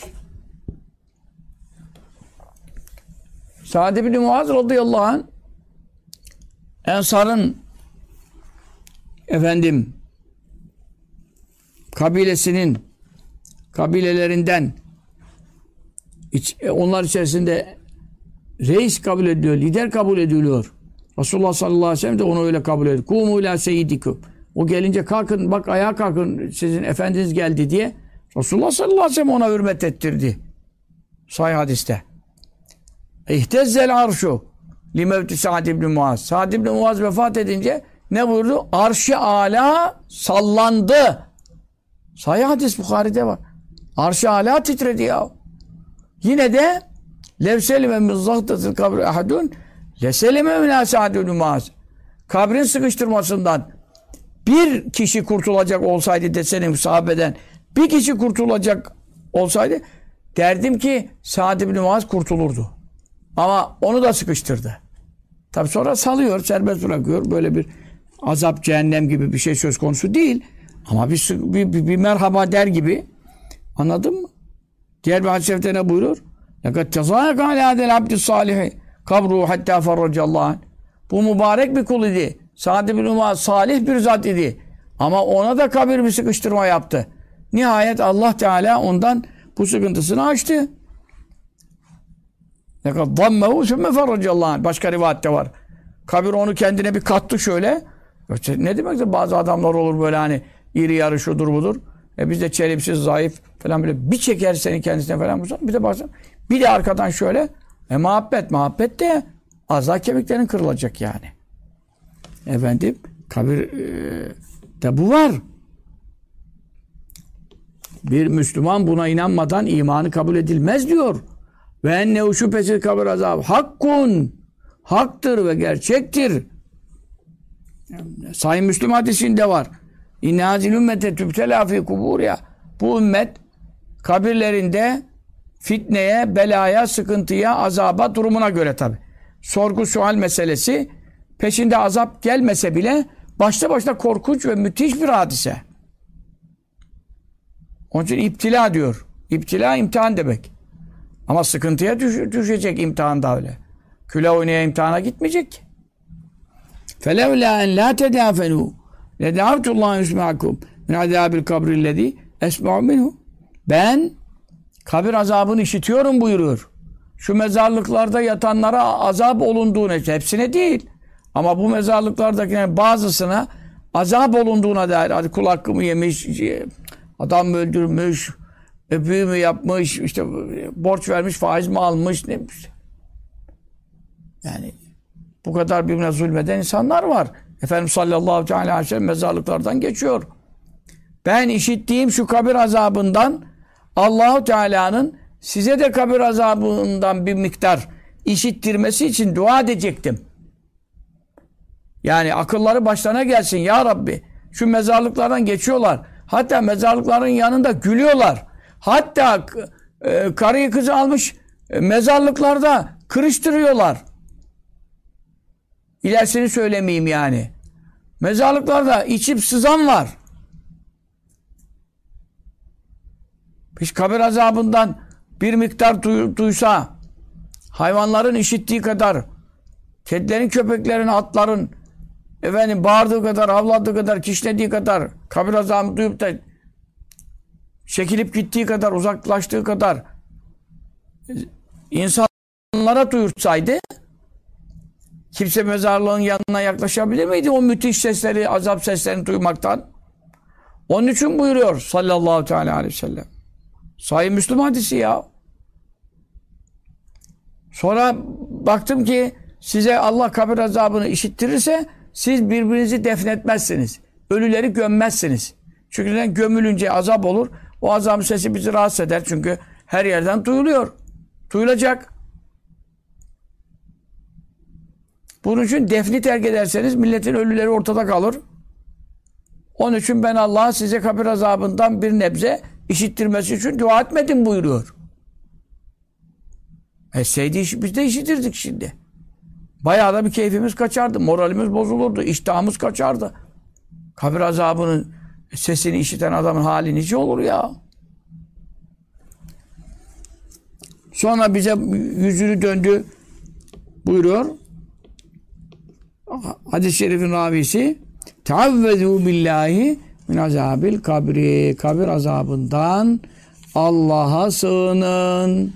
Sa'd ibn Muaz radıyallahu anh Ensar'ın kabilelerinden onlar içerisinde reis kabul ediliyor, lider kabul ediliyor. Resulullah sallallahu aleyhi ve sellem de onu öyle kabul ediyor. Kumu ila seyyidikum. O gelince kalkın, bak ayağa kalkın, sizin efendiniz geldi diye Resulullah sallallahu aleyhi ve sellem ona hürmet ettirdi. Sahih hadiste. İhtezzel arşu li mevti Sa'd ibn Muaz. Sa'd ibn Muaz vefat edince ne buyurdu? Arş-ı âlâ sallandı. Sahih hadis Bukhari'de var. Arş-ı âlâ titredi ya. Yine de levselime min zahtatil kabri ahadun leselime min Sa'd ibn Muaz. Kabrin sıkıştırmasından bir kişi kurtulacak olsaydı desene sahabeden bir kişi kurtulacak olsaydı derdim ki Sa'd ibn Muaz kurtulurdu. Ama onu da sıkıştırdı. Tabi sonra salıyor, serbest bırakıyor. Böyle bir azap, cehennem gibi bir şey söz konusu değil. Ama bir merhaba der gibi. Anladın mı? Diğer bir hadis-i şerifte ne buyurur? لَقَدْ تَزَايَقَ عَلَى هَذَا الْعَبْدِ الصَّالِحِ قَبْرُهُ حَتَّى فَرَّجَ اللّٰهِ Bu mübarek bir kul idi. Sa'd ibn Muaz salih bir zat idi. Ama ona da kabir bir sıkıştırma yaptı. Nihayet Allah Teala ondan bu sıkıntısını açtı. Başka rivayette var. Kabir onu kendine bir kattı şöyle. Ne demektir? Bazı adamlar olur böyle hani iri yarı şudur budur. Biz de çelimsiz, zayıf falan böyle bir çeker seni kendisine falan. Bir de bazen bir de arkadan şöyle muhabbet de azza kemiklerin kırılacak yani. Efendim kabir de bu var. Bir Müslüman buna inanmadan imanı kabul edilmez diyor. Ve ennehu şüphesiz kabir azabı hakkun. Haktır ve gerçektir. Sahih Müslim hadisinde var. İnne hazil ümmete tübtela fi kuburiya. Bu ümmet kabirlerinde fitneye, belaya, sıkıntıya, azaba durumuna göre tabi. Sorgu sual meselesi peşinde azap gelmese bile başta başta korkunç ve müthiş bir hadise. Onun için iptila diyor. İptila imtihan demek. Ama sıkıntıya düşecek imtihanda öyle. Küle oynaya imtihana gitmeyecek. فَلَوْلَا اَنْ لَا تَدَافَنُوا لَدَعَوْتُ اللّٰهُ يُسْمَعَكُمْ مِنْ عَذَابِ الْقَبْرِ الَّذ۪ي اَسْمَعُ مِنْهُ Ben kabir azabını işitiyorum buyuruyor. Şu mezarlıklarda yatanlara azap olunduğunu, hepsine değil. Ama bu mezarlıklardaki bazısına azap olunduğuna dair, hadi kul hakkımı yemiş, adam mı öldürmüş, büyü mü yapmış, işte borç vermiş, faiz mi almış, ne yani bu kadar birbirine zulmeden insanlar var. Efendimiz sallallahu aleyhi ve sellem mezarlıklardan geçiyor. Ben işittiğim şu kabir azabından Allahu Teala'nın size de kabir azabından bir miktar işittirmesi için dua edecektim. Yani akılları başlarına gelsin ya Rabbi. Şu mezarlıklardan geçiyorlar. Hatta mezarlıkların yanında gülüyorlar. Hatta karıyı kızı almış mezarlıklarda kırıştırıyorlar. İlerisini söylemeyeyim yani. Mezarlıklarda içip sızan var. Hiç kabir azabından bir miktar duysa, hayvanların işittiği kadar, kedilerin, köpeklerin, atların bağırdığı kadar, havladığı kadar, kişnediği kadar, kabir azabını duyup da çekilip gittiği kadar, uzaklaştığı kadar insanlara duyursaydı kimse mezarlığın yanına yaklaşabilir miydi o müthiş sesleri, azap seslerini duymaktan? Onun için buyuruyor sallallahu teala aleyhi ve sellem. Sahih Müslüm hadisi ya. Sonra baktım ki size Allah kabir azabını işittirirse siz birbirinizi defnetmezsiniz. Ölüleri gömmezsiniz. Çünkü neden? Gömülünce azap olur. O azabın sesi bizi rahatsız eder. Çünkü her yerden duyuluyor. Duyulacak. Bunun için defni terk ederseniz milletin ölüleri ortada kalır. Onun için ben Allah'a size kabir azabından bir nebze işittirmesi için dua etmedim buyuruyor. Etseydi biz de işitirdik şimdi. Bayağı da bir keyfimiz kaçardı. Moralimiz bozulurdu. İştahımız kaçardı. Kabir azabının sesini işiten adamın hali nice olur ya. Sonra bize yüzünü döndü buyuruyor. Hadis-i şerifin ravisi Teavvezu billahi min azabil kabri. Kabir azabından Allah'a sığının.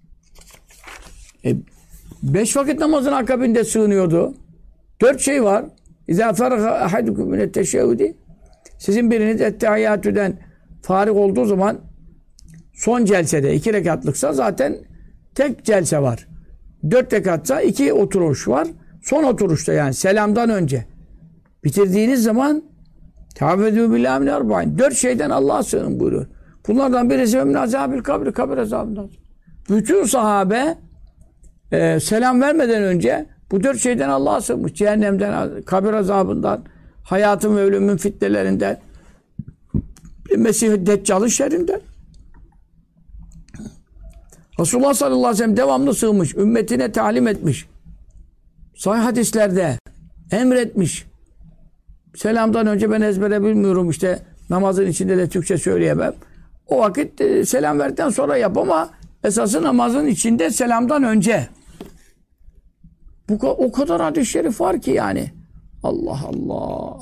5 vakit namazın akabinde sığınıyordu. 4 şey var. İzâ feraga ahadukum minet teşehhüdi. Sizin biriniz ettehiyyatüden fârik olduğu zaman son celsede 2 rekatlıksa zaten tek celse var. 4 rekatsa 2 oturuş var. Son oturuşta yani selamdan önce. Bitirdiğiniz zaman Teavvedû billâhi min erba'in. 4 şeyden Allah'a sığının buyuruyor. Bunlardan birisi min azabil kabri. Kabir azabından. Bütün sahabe selam vermeden önce bu 4 şeyden Allah'a sığınmış. Cehennemden, kabir azabından, hayatın ve ölümün fitnelerinden, Mesih-i Deccal'ın şerrinden. Resulullah sallallahu aleyhi ve sellem devamlı sığınmış. Ümmetine talim etmiş. Sahih hadislerde emretmiş. Selamdan önce ben ezbere bilmiyorum işte namazın içinde de Türkçe söyleyemem. O vakit selam verdikten sonra yap ama esası namazın içinde selamdan önce. O kadar hadis-i şerif var ki yani. Allah Allah.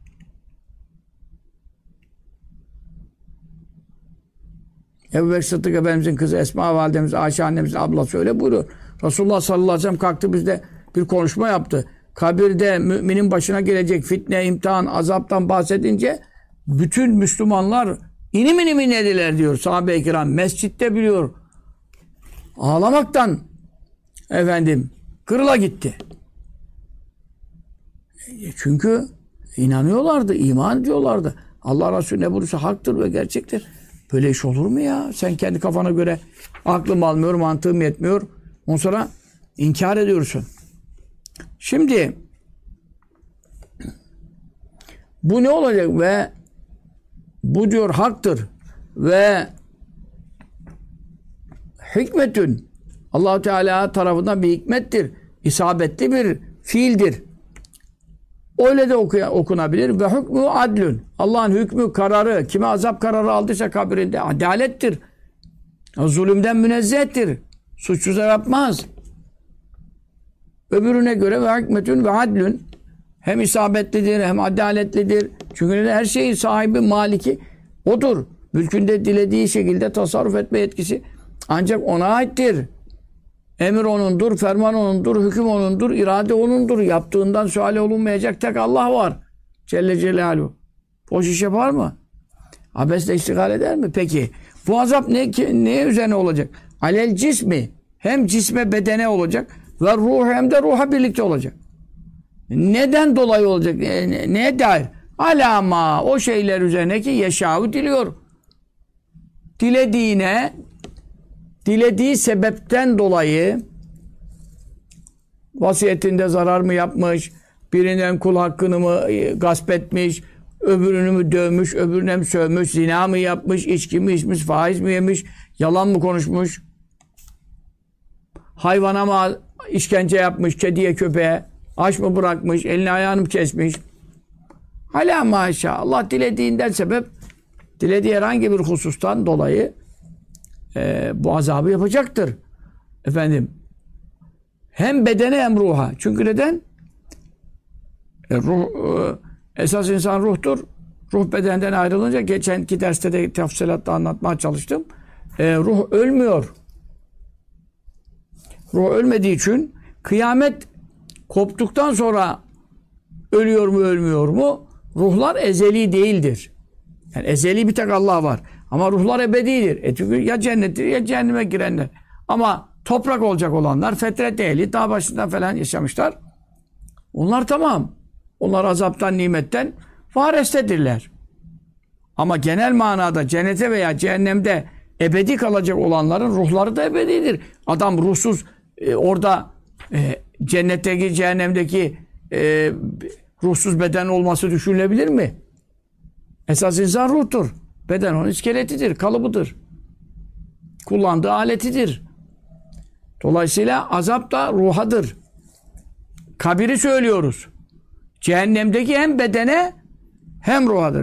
Ebu Bekir Sıddık Efendimizin kızı Esma Validemiz, Ayşe annemizin ablası öyle buyuruyor. Resulullah sallallahu aleyhi ve sellem kalktı bizde bir konuşma yaptı. Kabirde müminin başına gelecek fitne, imtihan, azaptan bahsedince bütün Müslümanlar inim inim inlediler diyor sahabe-i kiram. Mescitte biliyor. Ağlamaktan efendim kırıla gitti. Çünkü inanıyorlardı, iman ediyorlardı. Allah Resulü ne buyurursa haktır ve gerçektir. Böyle iş olur mu ya? Sen kendi kafana göre aklım almıyor, mantığım yetmiyor. Ondan sonra inkar ediyorsun. Şimdi bu ne olacak ve bu diyor haktır ve hikmetün Allah-u Teala tarafından bir hikmettir. İsabetli bir fiildir. Öyle de okunabilir. Ve hükmü adlün. Allah'ın hükmü, kararı, kime azap kararı aldıysa kabirinde adalettir. Zulümden münezzehtir. Suçsuz yapmaz. Öbürüne göre ve hikmetün ve adlün hem isabetlidir hem adaletlidir. Çünkü her şeyin sahibi, maliki odur. Mülkünde dilediği şekilde tasarruf etme yetkisi ancak ona aittir. Emir onundur, ferman onundur, hüküm onundur, irade onundur. Yaptığından suale olunmayacak tek Allah var. Celle Celaluhu. Boş iş yapar mı? Abesle iştigal eder mi? Peki bu azap neye üzerine olacak? Alel cismi. Hem cisme bedene olacak ve ruh hem de ruha birlikte olacak. Neden dolayı olacak? Neye dair? Alama o şeyler üzerine ki yeşâhu diliyor. Dilediği sebepten dolayı vasiyetinde zarar mı yapmış, birinden kul hakkını mı gasp etmiş, öbürünü mü dövmüş, öbürüne mi sövmüş, zina mı yapmış, içki mi içmiş, faiz mi yemiş, yalan mı konuşmuş, hayvana mı işkence yapmış, kediye köpeğe, aç mı bırakmış, elini ayağını mı kesmiş. Hala maşallah Allah dilediğinden sebep, dilediği herhangi bir husustan dolayı bu azabı yapacaktır. Efendim hem bedene hem ruha. Çünkü neden? Esas insan ruhtur. Ruh bedenden ayrılınca geçenki derste de tafsilatla anlatmaya çalıştım. Ruh ölmüyor. Ruh ölmediği için kıyamet koptuktan sonra ölüyor mu ölmüyor mu? Ruhlar ezeli değildir. Yani ezeli bir tek Allah var. Ama ruhlar ebedidir. Çünkü ya cennettir ya cehenneme girenler. Ama toprak olacak olanlar fetret ehli dağ başından falan yaşamışlar. Onlar tamam. Onlar azaptan, nimetten varestedirler. Ama genel manada cennete veya cehennemde ebedi kalacak olanların ruhları da ebedidir. Adam ruhsuz orada cennetteki, cehennemdeki ruhsuz beden olması düşünülebilir mi? Esas insan ruhtur. Beden onun iskeletidir, kalıbıdır. Kullandığı aletidir. Dolayısıyla azap da ruhadır. Kabiri söylüyoruz. Cehennemdeki hem bedene hem ruhadır.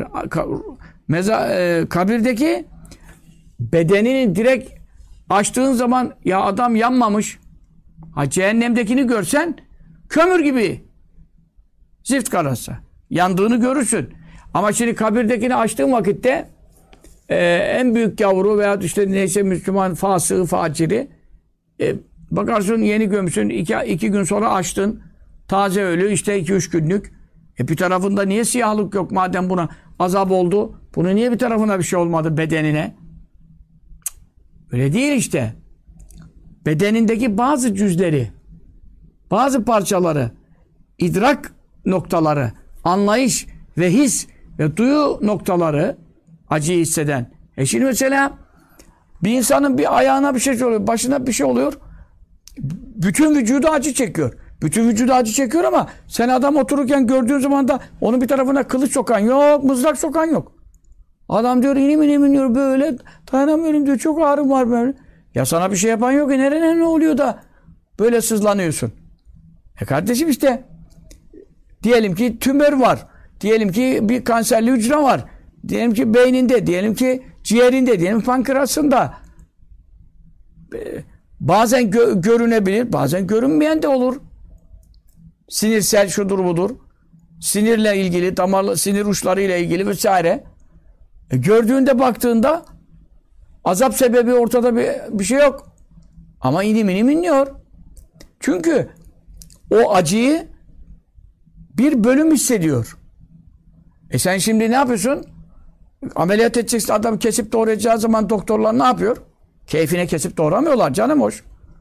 Kabirdeki bedenini direkt açtığın zaman ya adam yanmamış. Ha, cehennemdekini görsen kömür gibi. Zift karası. Yandığını görürsün. Ama şimdi kabirdekini açtığın vakitte en büyük yavru veya işte neyse Müslüman fasığı, faciri bakarsın yeni gömsün, iki gün sonra açtın. Taze ölü işte 2-3 günlük. Bir tarafında niye siyahlık yok madem buna azap oldu? Bunu niye bir tarafına bir şey olmadı bedenine? Öyle değil işte. Bedenindeki bazı cüzleri, bazı parçaları, idrak noktaları, anlayış ve his ve duyu noktaları acıyı hisseden. Şimdi mesela bir insanın bir ayağına bir şey oluyor, başına bir şey oluyor. Bütün vücudu acı çekiyor. Bütün vücudu acı çekiyor ama sen adam otururken gördüğün zaman da onun bir tarafına kılıç sokan yok, mızrak sokan yok. Adam diyor inim diyor böyle dayanamıyorum diyor, çok ağrım var böyle. Ya sana bir şey yapan yok nereye ne oluyor da böyle sızlanıyorsun. Kardeşim işte diyelim ki tümör var. Diyelim ki bir kanserli hücre var. Diyelim ki beyninde, diyelim ki ciğerinde, diyelim pankreasında. Bazen görünebilir, bazen görünmeyen de olur. Sinirsel şudur budur. Sinirle ilgili, damarlı sinir uçlarıyla ilgili vesaire. Gördüğünde baktığında azap sebebi ortada bir şey yok. Ama inim inliyor. Çünkü o acıyı bir bölüm hissediyor. Sen şimdi ne yapıyorsun? Ameliyat edeceksin, adam kesip doğrayacağı zaman doktorlar ne yapıyor? Keyfine kesip doğramıyorlar canım hoş.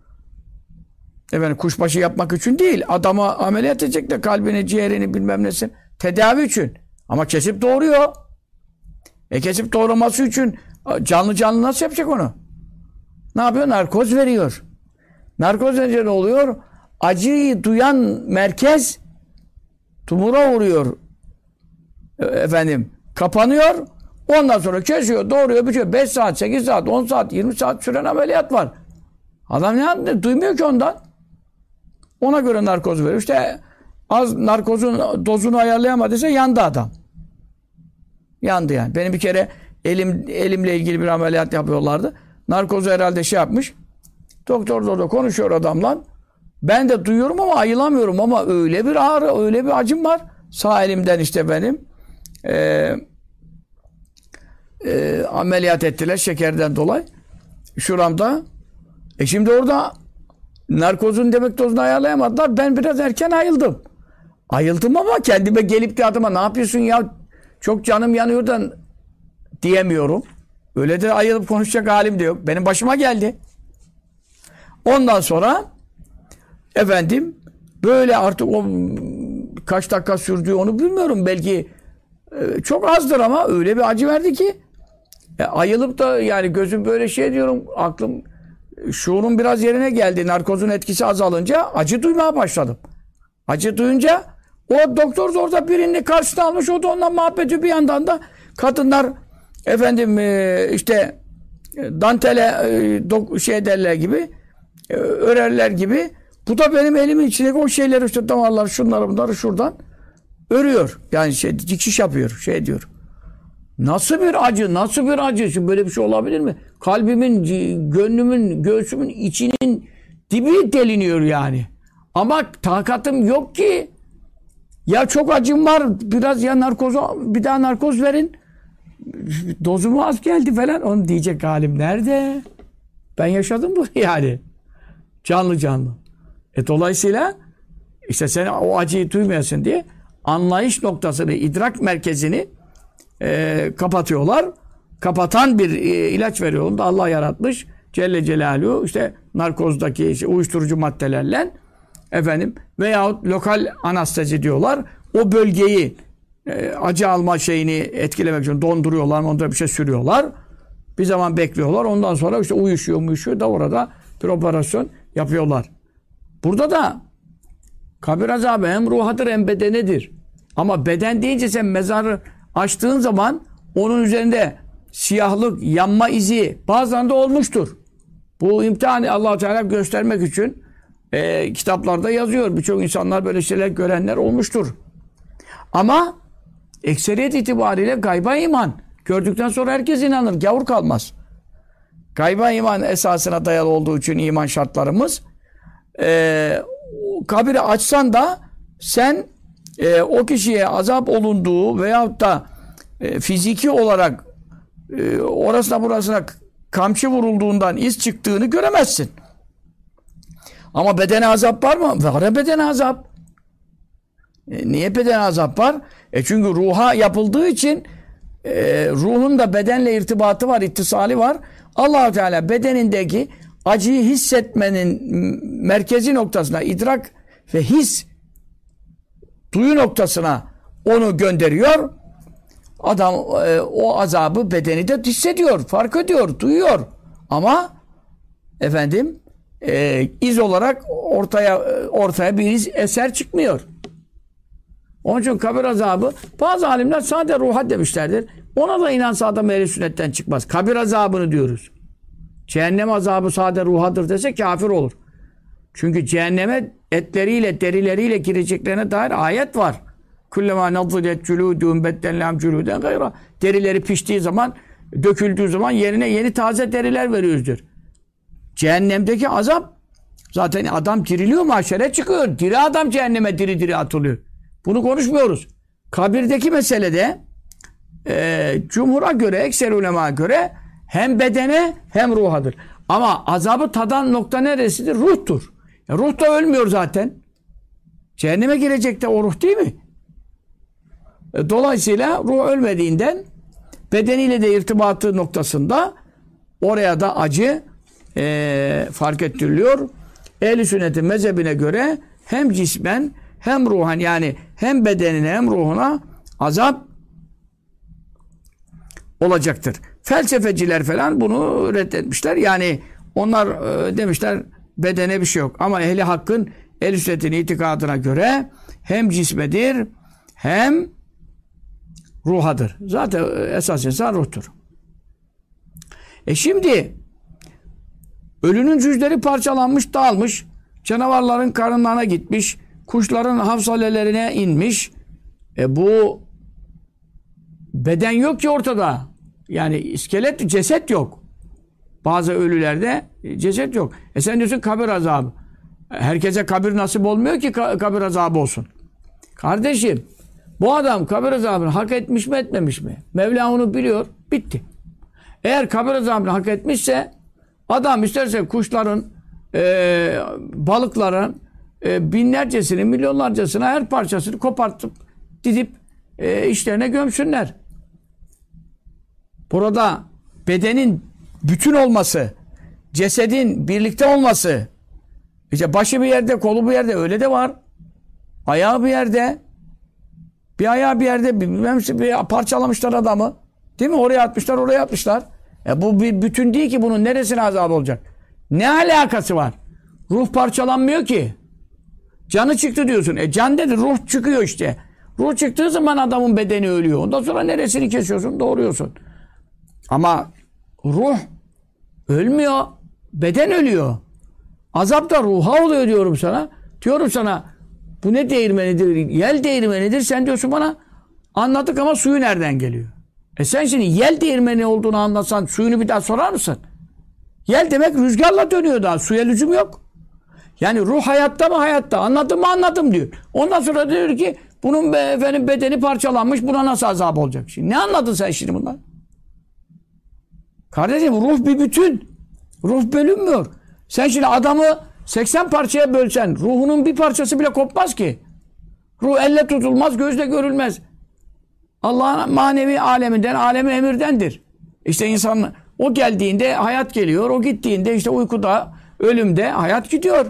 Kuşbaşı yapmak için değil. Adama ameliyat edecek de kalbini, ciğerini bilmem nesin. Tedavi için. Ama kesip doğuruyor. Kesip doğraması için canlı nasıl yapacak onu? Ne yapıyor? Narkoz veriyor. Narkoz verince ne oluyor? Acıyı duyan merkez tumura vuruyor. Kapanıyor. Ondan sonra kesiyor, doğruyor, bitiyor. 5 saat, 8 saat, 10 saat, 20 saat süren ameliyat var. Adam ne yapıyor? Duymuyor ki ondan. Ona göre narkoz veriyor. İşte az narkozun dozunu ayarlayamadıysa yandı adam. Yandı yani. Benim bir kere elimle ilgili bir ameliyat yapıyorlardı. Narkozu herhalde şey yapmış. Doktor da konuşuyor adamla. Ben de duyuyorum ama ayılamıyorum ama öyle bir ağrı, öyle bir acım var. Sağ elimden işte benim. Ameliyat ettiler şekerden dolayı. Şuramda. Şimdi orada narkozun demek dozunu ayarlayamadılar. Ben biraz erken ayıldım. Ayıldım ama kendime gelip de adama ne yapıyorsun ya? Çok canım yanıyor da diyemiyorum. Öyle de ayılıp konuşacak halim de yok. Benim başıma geldi. Ondan sonra böyle artık o kaç dakika sürdüğü onu bilmiyorum. Belki çok azdır ama öyle bir acı verdi ki ayılıp da yani gözüm böyle şey diyorum, aklım şuurum biraz yerine geldi. Narkozun etkisi azalınca acı duymaya başladım. Acı duyunca o doktor orada birini karşısına almış, o da ondan muhabbet ediyor. Bir yandan da kadınlar işte dantele şey derler gibi örerler gibi. Bu da benim elimin içindeki o şeyleri işte damarlar şunları bunları şuradan örüyor. Yani dikiş yapıyor, şey diyor. Nasıl bir acı, nasıl bir acı? Şimdi böyle bir şey olabilir mi? Kalbimin, gönlümün, göğsümün içinin dibi deliniyor yani. Ama takatım yok ki. Ya çok acım var, biraz ya bir daha narkoz verin. Dozumu az geldi falan. Onu diyecek halim nerede? Ben yaşadım bu yani. Canlı. Dolayısıyla işte sen o acıyı duymayasın diye anlayış noktasını, idrak merkezini kapatıyorlar. Kapatan bir ilaç veriyor. Onu da Allah yaratmış. Celle Celaluhu işte narkozdaki uyuşturucu maddelerle veyahut lokal anestezi diyorlar. O bölgeyi acı alma şeyini etkilemek için donduruyorlar. Onda bir şey sürüyorlar. Bir zaman bekliyorlar. Ondan sonra işte uyuşuyor da orada bir operasyon yapıyorlar. Burada da Kabir azabı hem ruhadır hem bedenedir. Ama beden deyince sen mezarı açtığın zaman onun üzerinde siyahlık, yanma izi bazılarında olmuştur. Bu imtihanı Allah-u Teala göstermek için kitaplarda yazıyor. Birçok insanlar böyle şeyler görenler olmuştur. Ama ekseriyet itibariyle gayba iman. Gördükten sonra herkes inanır. Gavur kalmaz. Gayba iman esasına dayalı olduğu için iman şartlarımız. Kabiri açsan da sen o kişiye azap olunduğu veyahut da fiziki olarak orasına burasına kamçı vurulduğundan iz çıktığını göremezsin. Ama bedene azap var mı? Var ya bedene azap. Niye bedene azap var? Çünkü ruha yapıldığı için ruhun da bedenle irtibatı var, ittisali var. Allah-u Teala bedenindeki acıyı hissetmenin merkezi noktasına, idrak ve his duyu noktasına onu gönderiyor. Adam o azabı bedeni de hissediyor, fark ediyor, duyuyor. Ama efendim iz olarak ortaya bir iz eser çıkmıyor. Onun için kabir azabı bazı alimler sadece ruha demişlerdir. Ona da inansa adam ehl-i sünnetten çıkmaz. Kabir azabını diyoruz. Cehennem azabı sadece ruhadır dese kafir olur. Çünkü cehenneme etleriyle, derileriyle gireceklerine dair ayet var. Kullema nadhilet culuduhum beddelnehum culuden gayra. Derileri piştiği zaman, döküldüğü zaman yerine yeni taze deriler veriyoruzdur. Cehennemdeki azap zaten adam diriliyor, mahşere çıkıyor. Diri adam cehenneme diri diri atılıyor. Bunu konuşmuyoruz. Kabirdeki meselede cumhura göre, ekser ulemaya göre hem bedene hem ruhadır. Ama azabı tadan nokta neresidir? Ruhtur. Ruh da ölmüyor zaten. Cehenneme girecek de o ruh değil mi? Dolayısıyla ruh ölmediğinden bedeniyle de irtibatı noktasında oraya da acı fark ettiriliyor. Ehl-i sünnetin mezhebine göre hem cismen hem ruhan, yani hem bedenine hem ruhuna azap olacaktır. Felsefeciler falan bunu reddetmişler. Yani onlar demişler bedene bir şey yok. Ama ehli hakkın, ehl-i sünnetin itikadına göre hem cismedir hem ruhadır. Zaten esas insan ruhtur. Şimdi ölünün cüzleri parçalanmış, dağılmış, canavarların karınlarına gitmiş, kuşların havsalelerine inmiş. Bu beden yok ki ortada. Yani iskelet, ceset yok. Bazı ölülerde ceset yok. Sen diyorsun kabir azabı. Herkese kabir nasip olmuyor ki kabir azabı olsun. Kardeşim, bu adam kabir azabını hak etmiş mi etmemiş mi? Mevla onu biliyor. Bitti. Eğer kabir azabını hak etmişse adam isterse kuşların, balıkların binlercesini, milyonlarcasına her parçasını kopartıp didip işlerine gömsünler. Burada bedenin bütün olması, cesedin birlikte olması, işte başı bir yerde, kolu bir yerde, öyle de var. Ayağı bir yerde, bir ayağı bir yerde, bir parçalamışlar adamı. Değil mi? Oraya atmışlar, oraya atmışlar. Bu bir bütün değil ki, bunun neresine azap olacak? Ne alakası var? Ruh parçalanmıyor ki. Canı çıktı diyorsun. Can dedi, ruh çıkıyor işte. Ruh çıktığı zaman adamın bedeni ölüyor. Ondan sonra neresini kesiyorsun, doğruyorsun. Ama ruh ölmüyor. Beden ölüyor. Azap da ruha oluyor diyorum sana. Diyorum sana, bu ne değirmenidir? Yel değirmenidir. Sen diyorsun bana, anladık ama suyu nereden geliyor? Sen şimdi yel değirmeni olduğunu anlatsan suyunu bir daha sorar mısın? Yel demek rüzgarla dönüyor daha. Suya lüzum yok. Yani ruh hayatta mı hayatta? Anladım mı anladım diyor. Ondan sonra diyor ki bunun bedeni parçalanmış, buna nasıl azap olacak? Şimdi ne anladın sen şimdi bundan? Kardeşim, ruh bir bütün. Ruh bölünmüyor. Sen şimdi adamı 80 parçaya bölsen ruhunun bir parçası bile kopmaz ki. Ruh elle tutulmaz, gözle görülmez. Allah'ın manevi aleminden, alemi emirdendir. İşte insan o geldiğinde hayat geliyor, o gittiğinde işte uykuda, ölümde hayat gidiyor.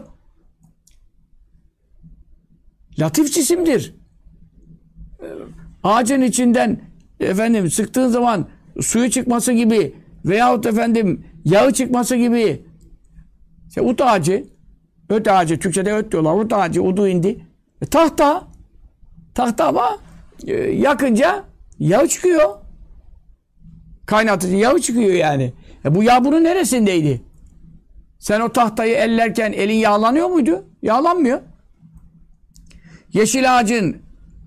Latif cisimdir. Ağacın içinden sıktığın zaman suyu çıkması gibi veyahut yağı çıkması gibi, işte ut ağacı, öt ağacı, Türkçe'de öt diyorlar, ut ağacı, udu indi. Tahta. Tahta ama yakınca yağ çıkıyor. Kaynatıcı yağı çıkıyor yani. Bu yağ bunun neresindeydi? Sen o tahtayı ellerken elin yağlanıyor muydu? Yağlanmıyor. Yeşil ağacın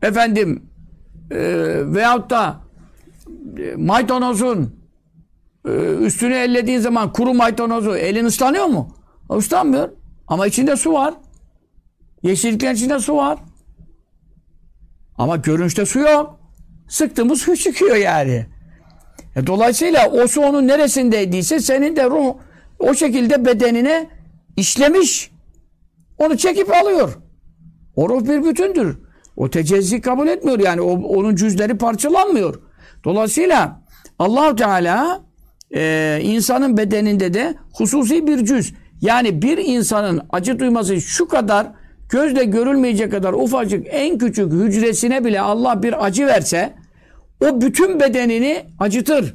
veyahut da maydanozun üstünü ellediğin zaman kuru maydanozu elin ıslanıyor mu? Islanmıyor. Ama içinde su var. Yeşilliklerin içinde su var. Ama görünüşte su yok. Sıktığımız su çıkıyor yani. Dolayısıyla o su onun neresindeydiyse senin de ruh o şekilde bedenine işlemiş. Onu çekip alıyor. O ruh bir bütündür. O tecezzi kabul etmiyor yani. Onun cüzleri parçalanmıyor. Dolayısıyla Allah-u Teala insanın bedeninde de hususi bir cüz. Yani bir insanın acı duyması şu kadar gözle görülmeyecek kadar ufacık en küçük hücresine bile Allah bir acı verse o bütün bedenini acıtır.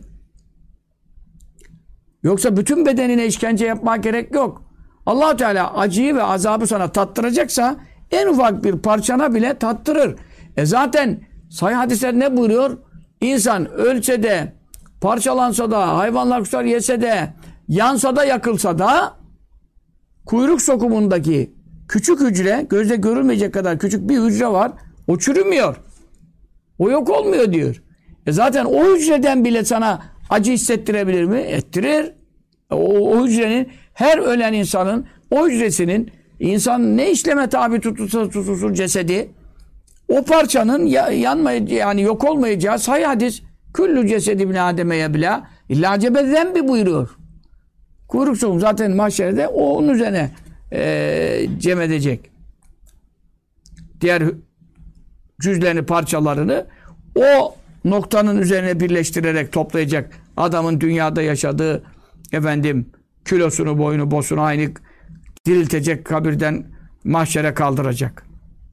Yoksa bütün bedenine işkence yapmak gerek yok. Allah Teala acıyı ve azabı sana tattıracaksa en ufak bir parçana bile tattırır. Zaten sahih hadisler ne buyuruyor? İnsan ölse de, parçalansa da, hayvanlar kuşlar yese de, yansa da yakılsa da kuyruk sokumundaki küçük hücre, gözle görülmeyecek kadar küçük bir hücre var. O çürümüyor. O yok olmuyor diyor. Zaten o hücreden bile sana acı hissettirebilir mi? Ettirir. O hücrenin, her ölen insanın, o hücresinin, insan ne işleme tabi tutulsun cesedi, o parçanın yanmayacağı, yani yok olmayacağı sahih hadis, küllü cesedi ibn Adem'e yebla illa cebedden buyuruyor. Kuyruk sokum zaten mahşerde onun üzerine cem edecek. Diğer cüzlerini, parçalarını o noktanın üzerine birleştirerek toplayacak. Adamın dünyada yaşadığı kilosunu, boyunu, bosunu aynı diriltecek, kabirden mahşere kaldıracak.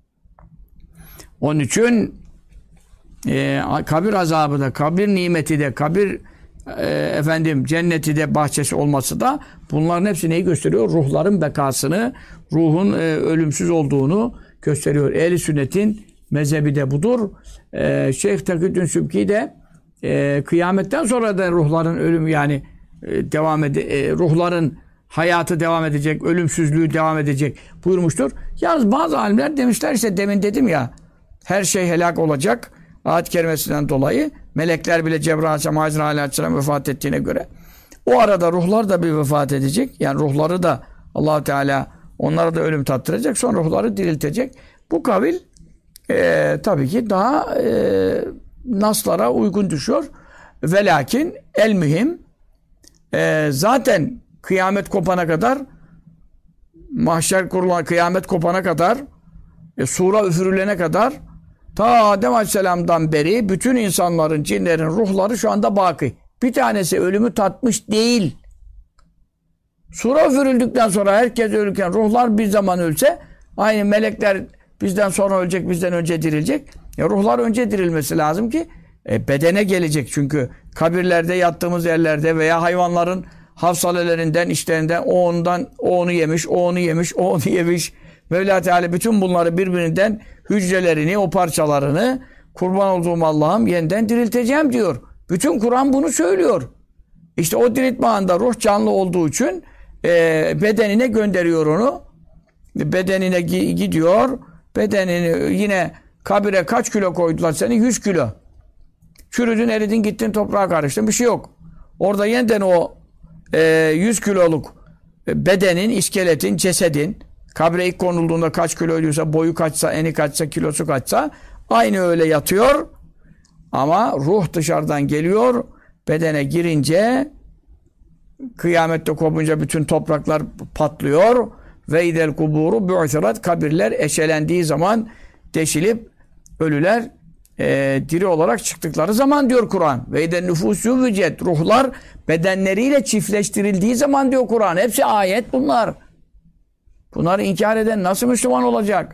Onun için kabir azabı da, kabir nimeti de, kabir cenneti de, bahçesi olması da bunların hepsi neyi gösteriyor? Ruhların bekasını, ruhun ölümsüz olduğunu gösteriyor. Ehl-i sünnetin mezhebi de budur. Şeyh Taküddin Sübki de kıyametten sonra da ruhların ölümü yani ruhların hayatı devam edecek, ölümsüzlüğü devam edecek buyurmuştur. Yalnız bazı alimler demişler işte demin dedim ya her şey helak olacak. Ayet-i kerimesinden dolayı melekler bile Cebrail Aleyhisselam, Azrail Aleyhisselam vefat ettiğine göre o arada ruhlar da bir vefat edecek. Yani ruhları da Allah Teala onlara da ölüm tattıracak. Sonra ruhları diriltecek. Bu kavil tabii ki daha naslara uygun düşüyor. Ve lakin el mühim zaten kıyamet kopana kadar mahşer kurulan kıyamet kopana kadar sura üfürülene kadar ta Adem Aleyhisselam'dan beri bütün insanların, cinlerin ruhları şu anda baki. Bir tanesi ölümü tatmış değil. Sura üfürüldükten sonra herkes ölürken ruhlar bir zaman ölse aynı melekler bizden sonra ölecek, bizden önce dirilecek. Ruhlar önce dirilmesi lazım ki bedene gelecek. Çünkü kabirlerde, yattığımız yerlerde veya hayvanların hafsalelerinden, işlerinden o onu yemiş, o onu yemiş, o onu yemiş. Mevla Teala bütün bunları birbirinden hücrelerini, o parçalarını kurban olduğum Allah'ım yeniden dirilteceğim diyor. Bütün Kur'an bunu söylüyor. İşte o diriltme anında ruh canlı olduğu için bedenine gönderiyor onu. Bedenine gidiyor. Bedenini yine kabire kaç kilo koydular seni? 100 kilo. Çürüdün, eridin, gittin, toprağa karıştın. Bir şey yok. Orada yeniden o 100 kiloluk bedenin, iskeletin, cesedin kabre ilk konulduğunda kaç kilo ölüyorsa, boyu kaçsa, eni kaçsa, kilosu kaçsa aynı öyle yatıyor. Ama ruh dışarıdan geliyor. Bedene girince kıyamette kopunca bütün topraklar patlıyor. Ve idel kuburu bu'sirat, kabirler eşelendiği zaman deşilip ölüler diri olarak çıktıkları zaman diyor Kur'an. Ve idel nüfusu vücet, ruhlar bedenleriyle çiftleştirildiği zaman diyor Kur'an. Hepsi ayet bunlar. Bunları inkar eden nasıl Müslüman olacak?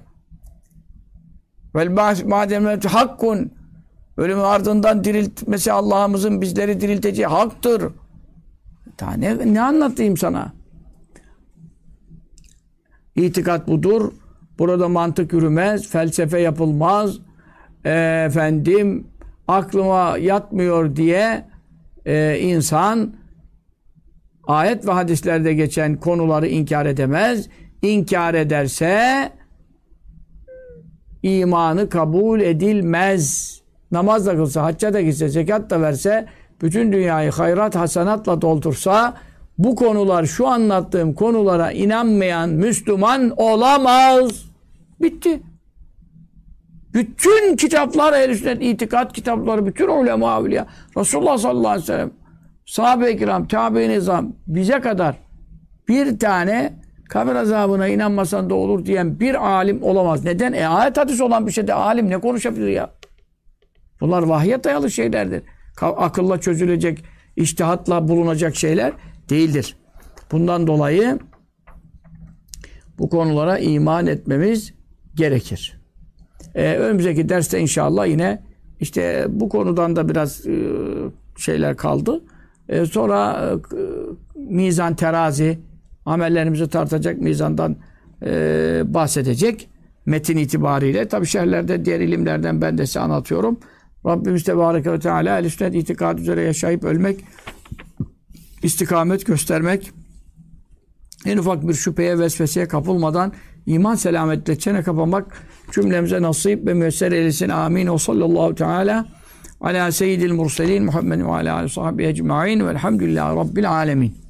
Vel madem hakkun, ölümün ardından diriltmesi Allah'ımızın bizleri dirilteceği haktır. Daha ne anlatayım sana? İtikat budur. Burada mantık yürümez, felsefe yapılmaz. Efendim aklıma yatmıyor diye insan ayet ve hadislerde geçen konuları inkar edemez. İnkar ederse imanı kabul edilmez. Namaz da kılsa, hacca da gitse, zekat da verse, bütün dünyayı hayrat hasenatla doldursa, bu konular, şu anlattığım konulara inanmayan Müslüman olamaz. Bitti. Bütün kitaplar, ehl-i sünnet itikat kitapları, bütün ulema, evliya, Resulullah sallallahu aleyhi ve sellem, sahabe-i kiram, tabi-i nizam, bize kadar bir tane kabir azabına inanmasan da olur diyen bir alim olamaz. Neden? Ayet hadis olan bir şeyde alim ne konuşabilir ya? Bunlar vahye dayalı şeylerdir. Akılla çözülecek, içtihatla bulunacak şeyler değildir. Bundan dolayı bu konulara iman etmemiz gerekir. Önümüzdeki derste inşallah yine işte bu konudan da biraz şeyler kaldı. Sonra mizan, terazi, amellerimizi tartacak mizandan bahsedecek metin itibariyle. Tabi şerhlerde, diğer ilimlerden ben de size anlatıyorum. Rabbimiz Tebareke ve Teala ehl-i sünnet itikad üzere yaşayıp ölmek, istikamet göstermek, en ufak bir şüpheye, vesveseye kapılmadan iman selametle çene kapamak cümlemize nasip ve müyesser eylesin. Amin. O sallallahu teala ala seyyidil murselin Muhammed ve ala alihi ve sahbihi ecmaîn velhamdülillahi rabbil âlemin.